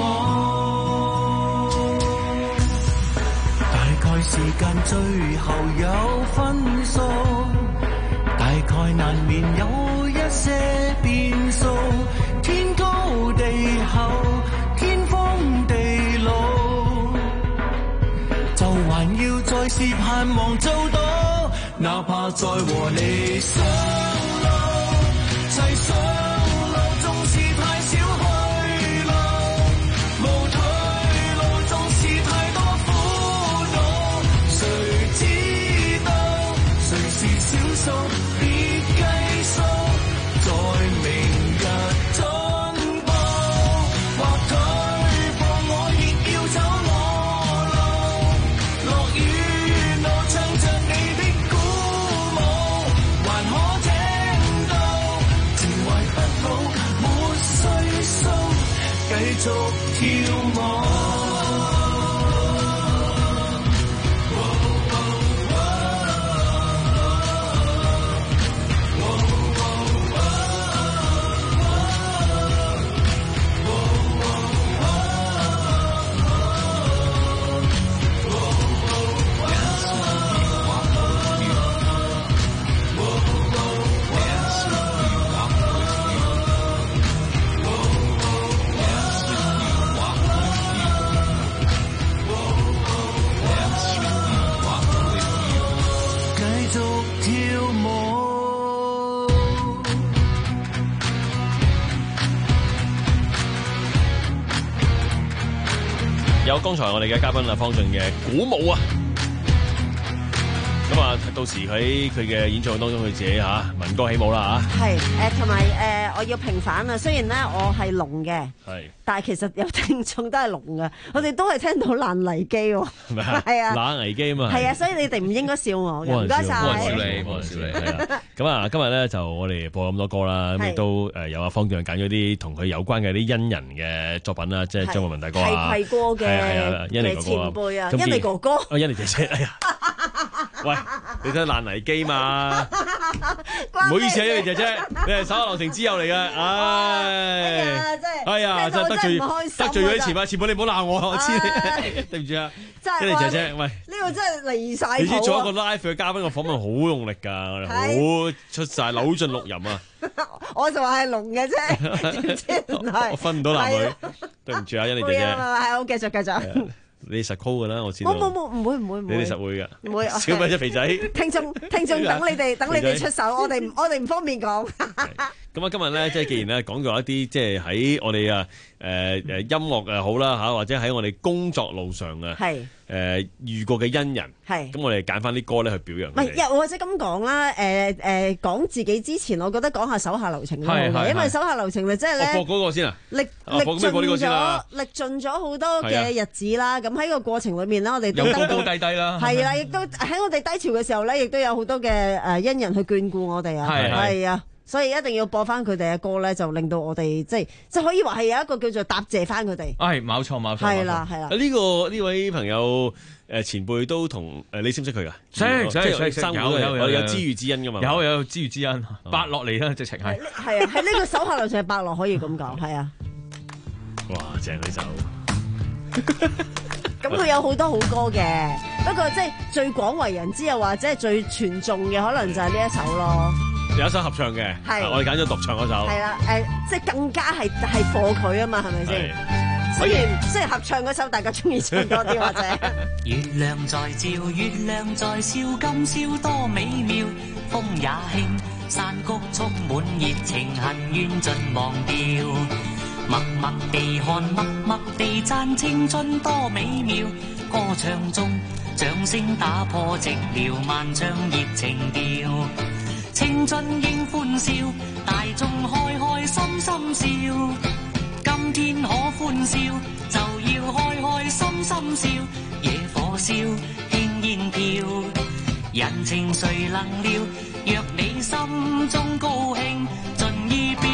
大概時間最後有分數，大概難免有一些變數，天高地厚，天荒地老，就還要再次盼望做到，哪怕再和你上路。齊上路，縱是太少去路，無退路，縱是太多苦惱，誰知道誰是少數，別計數，在明日進步或退步，我亦要走我路，落雨路唱着你的鼓舞，還可聽沒歲數，繼續跳舞。 有剛才我哋嘅嘉賓啊，方俊嘅鼓舞啊，咁啊，到時喺佢嘅演唱會當中，佢自己嚇聞歌起舞啦嚇。係誒，同埋誒，我要平反啊！雖然咧我係聾嘅，係，但係其實有聽眾都係聾嘅，我哋都係聽到爛泥機喎。係咪啊？係啊， 爛泥機啊嘛。係啊，所以你哋唔應該笑我嘅。唔該晒。 冇人笑你，冇人笑你。係啦。咁啊，今日咧就我哋播咁多歌啦，咁亦都誒有阿方丈揀咗啲同佢有關嘅啲恩人嘅作品啦，即係張國文大哥啊， 係歌嘅， 係啊，欣妮哥哥， 前輩啊，欣妮哥哥， 啊，欣妮姐姐，哎呀，喂，你睇爛泥機嘛？ 唔好意思啊，你姐姐，你係手下留情之友嚟嘅，唉，哎呀，真係得罪得罪咗啲前輩，前輩你唔好鬧我，我知你，對唔住啊，跟住姐姐，喂， 呢個真係離晒譜啊！ 你知做一個 live 嘅嘉賓個訪問好用力㗎，我哋好出晒扭盡六壬啊！ 我就話係龍嘅啫，知唔知唔係？ 我分唔到男女，對唔住啊，欣妮姐姐， 係好繼續繼續。 你實 call 噶啦，我知道。 冇冇冇，唔會唔會唔會。 你哋實會嘅。 唔會。 小米隻肥仔。 聽眾聽眾等你哋等你哋出手，我哋我哋唔方便講。 咁啊，今日咧，即係既然咧講咗一啲，即係喺我哋啊誒誒音樂又好啦嚇，或者喺我哋工作路上啊，係誒遇過嘅恩人，係咁我哋揀翻啲歌咧去表揚。唔係，又或者咁講啦，誒誒講自己之前，我覺得講下手下留情都好嘅，因為手下留情就即係咧。 我播嗰個先啊。 歷歷盡咗歷盡咗好多嘅日子啦，咁喺個過程裏面咧，我哋都有高高低低啦。 係啦，亦都喺我哋低潮嘅時候咧，亦都有好多嘅誒恩人去眷顧我哋啊，係啊。所以一定要播翻佢哋嘅歌咧，就令到我哋即係即係可以話係有一個叫做答謝翻佢哋。 係冇錯冇錯。 係啦係啦。 呢個呢位朋友誒前輩都同誒你識唔識佢噶？ 識識識有有有有知遇之恩噶嘛？ 有有知遇之恩，伯樂嚟啦，直情係。 係啊，喺呢個手下留情係伯樂可以咁講，係啊。 哇！正呢首。 咁佢有好多好歌嘅，不過即係最廣為人知又或者係最傳頌嘅，可能就係呢一首咯。 有一首合唱嘅，我哋揀咗獨唱嗰首。 係啦，誒，即係更加係係貨佢啊嘛，係咪先？雖然雖然合唱嗰首大家中意唱多啲或者。 月亮在照，月亮在笑，今宵多美妙，風也輕，山谷充滿熱情，恨怨盡忘掉。默默地看，默默地讚，青春多美妙。歌唱中，掌聲打破寂寥，萬丈熱情調。青春應歡笑，大眾開開心心笑。今天可歡笑，就要開開心心笑。野火燒，輕煙飄，人情誰能料？若你心中高興，盡意表。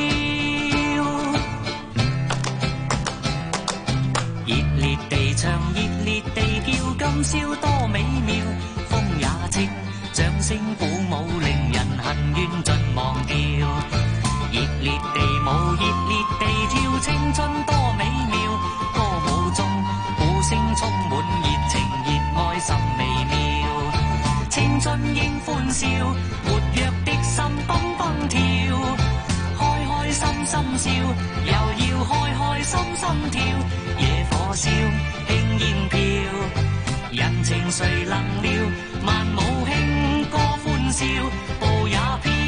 熱烈地唱，熱烈地叫，今宵多美妙。風也清，掌聲鼓舞，令人恨怨盡忘掉。熱烈地舞，熱烈地跳，青春多美妙。歌舞中，鼓聲充滿熱情，熱愛甚微妙。青春應歡笑，活躍的心蹦蹦跳。開開心心笑，又要開開心心跳。野火燒，輕煙飄，人情誰能料？萬舞輕，歌歡笑，步也飄。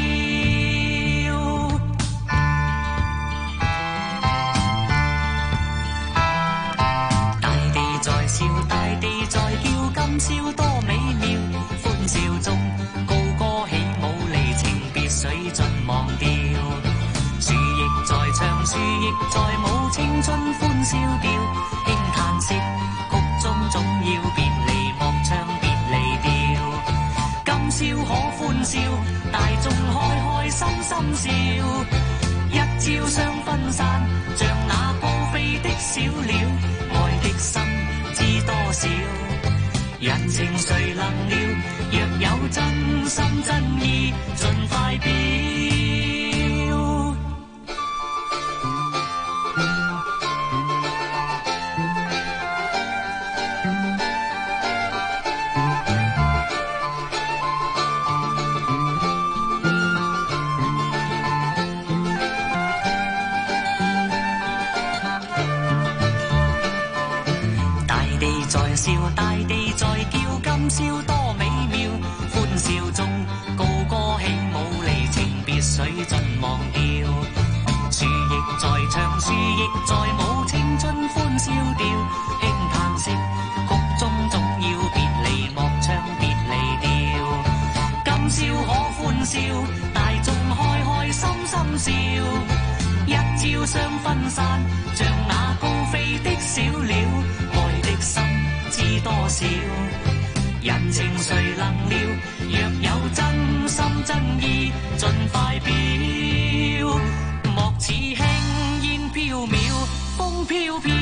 大地在笑，大地在叫，今宵多美妙。歡笑中，高歌起舞，離情別緒盡忘掉。樹亦在唱，樹亦在舞，青春歡笑調。輕嘆息，曲中總要別離，莫唱別離調。今宵可歡笑，大眾開開心心笑。一朝雙分散，像那高飛的小鳥。愛的心知多少？人情誰能料？若有真心真意，盡快表。笑，大地在叫，今宵多美妙。歡笑中，高歌起舞，離情別緒盡忘掉。樹亦在唱，樹亦在舞，青春歡笑調。輕嘆息，曲中總要別離，莫唱別離調。今宵可歡笑，大眾開開心心笑。一朝雙分散，像那高飛的小鳥。愛的心知多少？人情誰能料？若有真心真意，盡快表。莫似輕煙飄渺，風飄飄。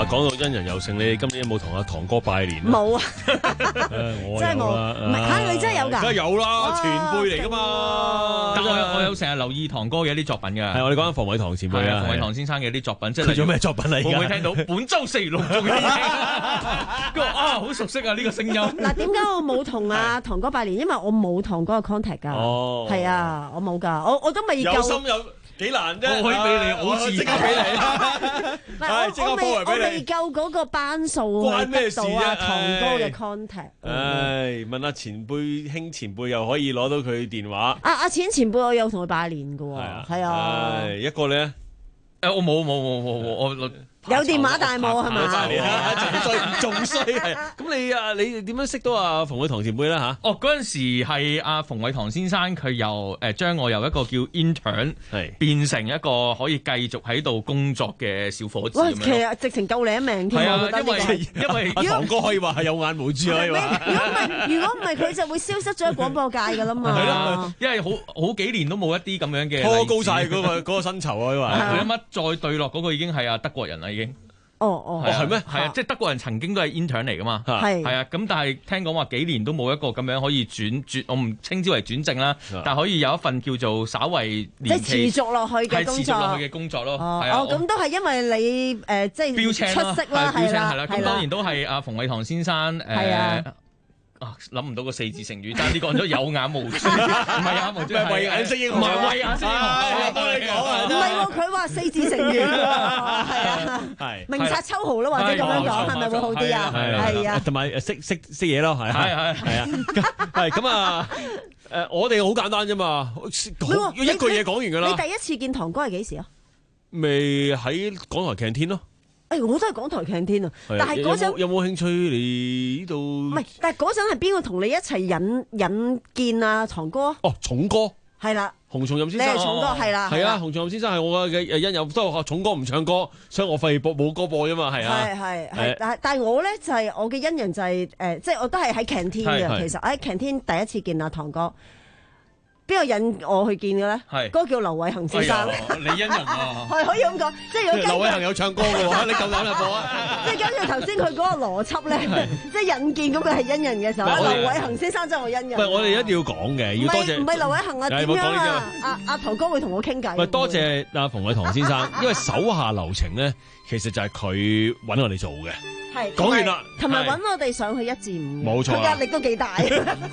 啊，講到恩人有勝，你今年有冇同阿堂哥拜年？ 冇啊， 我真係冇。唔係嚇，你真係有㗎？ 梗係有啦，前輩嚟㗎嘛。 但我有我有成日留意堂哥嘅一啲作品㗎。 係我哋講緊馮偉堂前輩啊， 馮偉堂先生嘅一啲作品，即係佢做咩作品嚟㗎？ 會唔會聽到本周四六中嘅？佢話啊，好熟悉啊呢個聲音。 嗱，點解我冇同阿堂哥拜年？因為我冇堂哥嘅 contact 㗎。哦，係啊，我冇㗎，我我都未夠。 有心有幾難啫？ 我可以俾你，我即刻俾你。 唔係，我我未我未夠嗰個班數， 關咩事啊？ 堂哥嘅 contact。 唉，問下前輩兄前輩又可以攞到佢電話。 啊阿錢前輩，我有同佢拜年㗎喎。係啊。 唉，一個咧， 誒我冇冇冇冇冇我。 有電話但係冇係嘛？ 仲衰係咁你啊？你點樣識到阿馮偉堂前輩咧嚇？ 哦，嗰陣時係阿馮偉堂先生，佢由誒將我由一個叫 intern 係變成一個可以繼續喺度工作嘅小伙子咁樣。 其實直情救你一命添。係啊，因為因為阿堂哥可以話係有眼無珠可以話。 如果唔係，如果唔係佢就會消失咗喺廣播界㗎啦嘛。 係咯，因為好好幾年都冇一啲咁樣嘅。 拖高曬嗰個嗰個薪酬啊！話佢一乜再對落嗰個已經係阿德國人啦，已經。 哦哦， 係咩？ 係啊，即係德國人曾經都係 intern 嚟噶嘛， 係係啊，咁但係聽講話幾年都冇一個咁樣可以轉轉，我唔稱之為轉正啦，但係可以有一份叫做稍為年期即係持續落去嘅工作， 係持續落去嘅工作咯。 哦，咁都係因為你誒即係出色啦，係啦， 係啦，咁當然都係阿馮偉堂先生誒。啊！諗唔到個四字成語，爭啲講咗有眼無珠，唔係有眼無珠，係慧眼識英雄，唔係慧眼識英雄。我幫你講啊， 唔係喎，佢話四字成語喎，係啊，係明察秋毫啦，或者咁樣講，係咪會好啲啊？係啊， 同埋識識識嘢咯，係係係係啊，係咁啊！誒，我哋好簡單啫嘛，一句嘢講完㗎啦。 你第一次見堂哥係幾時啊？ 未喺港台 canteen 咯。 誒，我都係港台 canteen 啊，但係嗰陣有冇興趣嚟呢度？ 唔係，但係嗰陣係邊個同你一齊引引見啊？堂哥哦，重哥係啦， 洪松蔭先生， 你係重哥係啦， 係啊，洪松蔭先生係我嘅嘅因友，都係重哥唔唱歌，所以我費播冇歌播啫嘛，係啊， 係係係，但係但係我咧就係我嘅恩人就係誒，即係我都係喺 canteen 嘅，其實喺 canteen 第一次見阿堂哥。邊個引我去見嘅咧？係嗰個叫劉偉恒先生。 你恩人啊， 係可以咁講，即係如果劉偉恒有唱歌嘅喎，你夠膽就播啊！ 即係跟住頭先佢嗰個邏輯咧，即係引見咁佢係恩人嘅時候，劉偉恒先生真係我恩人。 唔係我哋一定要講嘅，要多謝。 唔係劉偉恒啊，點樣啊？阿阿堂哥會同我傾偈。 唔係多謝阿馮偉堂先生，因為手下留情咧，其實就係佢揾我哋做嘅。 係講完啦， 同埋揾我哋上去一至五， 冇錯， 佢壓力都幾大。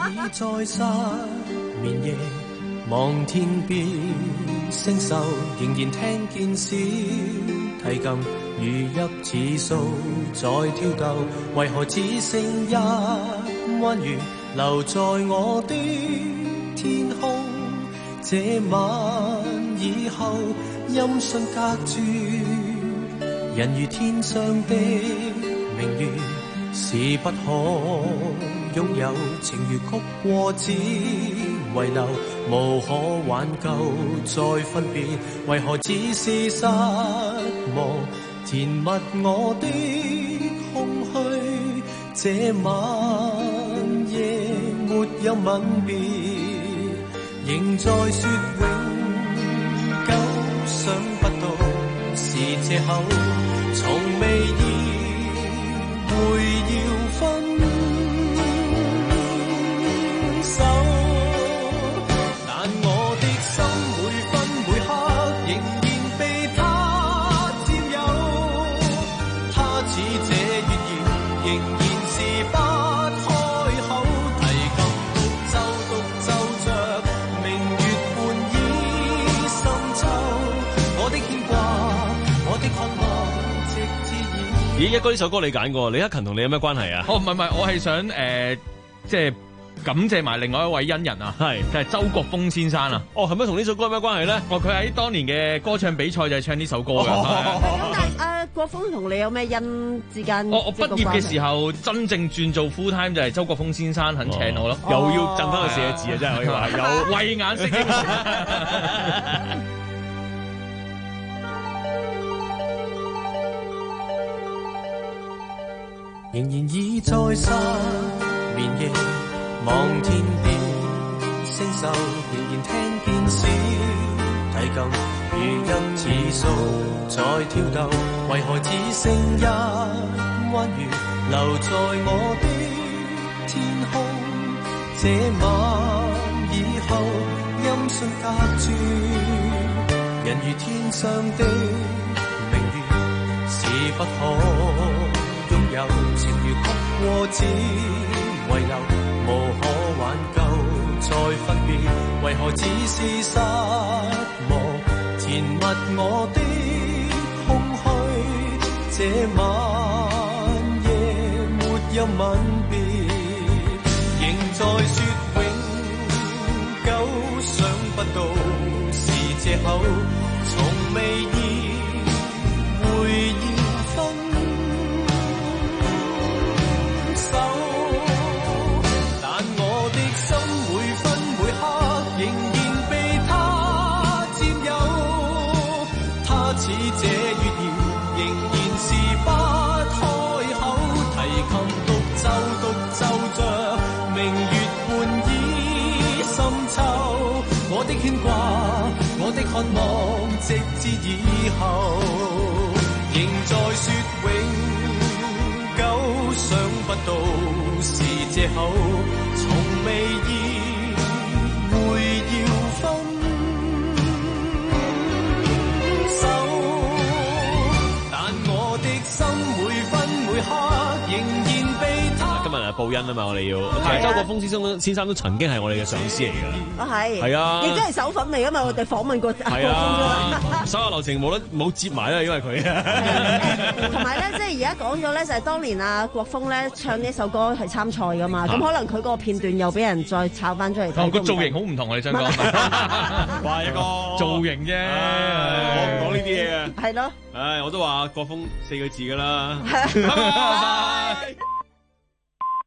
望天邊星宿，仍然聽見小提琴如泣似訴在跳動，為何只剩一彎月留在我的天空？這晚以後音訊隔絕，人如天上的明月是不可擁有，情如曲過只遺留，無可挽救再分別，為何只是失望填密我的空虛？這晚夜沒有吻別，仍在說永久，想不到是借口，從未意會要分手，但我的心每分每刻仍然被他佔有，他似這月兒仍然是不開口，提琴獨奏獨奏着明月半倚深秋，我的牽掛我的渴望直至現。 咦，一哥呢首歌你揀過，李克勤同你有咩關係啊？ 哦，唔係唔係，我係想誒、呃，即係。感謝埋另外一位恩人啊，係就係周國峰先生啊。 哦，係咪同呢首歌有咩關係咧？ 哦，佢喺當年嘅歌唱比賽就係唱呢首歌嘅。 咁但係阿國峰同你有咩恩之間？ 我我畢業嘅時候真正轉做 full time 就係周國峰先生肯請我咯。 又要贈翻個寫字啊，真係可以話有慧眼識英雄。 仍然已在失眠夜。望天邊星宿，仍然聽見小提提舊，如泣似訴在挑逗，為何只剩一彎月留在我的天空？這晚以後，音訊隔絕，人如天上的明月，是不可擁有，情如曲過只遺留，無可挽救再分別，為何只是失望，填密我的空虛，這晚夜沒有吻別，仍在說永久，想不到是借口，從未意會要分手，但我的心每分每刻仍然被他佔有，他似這月兒仍然是不開口，提琴獨奏獨奏着明月半倚深秋，我的牽掛我的渴望直至以後，仍在說永久，想不到是借口，從未意會要分手，但我的心每分每刻仍然被他。 今日係報恩啊嘛，我哋要。其實周國峰先生先生都曾經係我哋嘅上司嚟㗎。 啊係。 係啊。 亦都係手粉嚟㗎嘛，我哋訪問過。 係啊。所有流程冇得冇接埋啦，因為佢。 同埋咧，即係而家講咗咧，就係當年啊國峰咧唱呢首歌係參賽㗎嘛，咁可能佢嗰個片段又俾人再炒翻出嚟睇。 哦，個造型好唔同，我哋想講。 話一個造型啫， 我唔講呢啲嘢嘅。 係咯。 唉，我都話國峰四個字㗎啦。拜拜。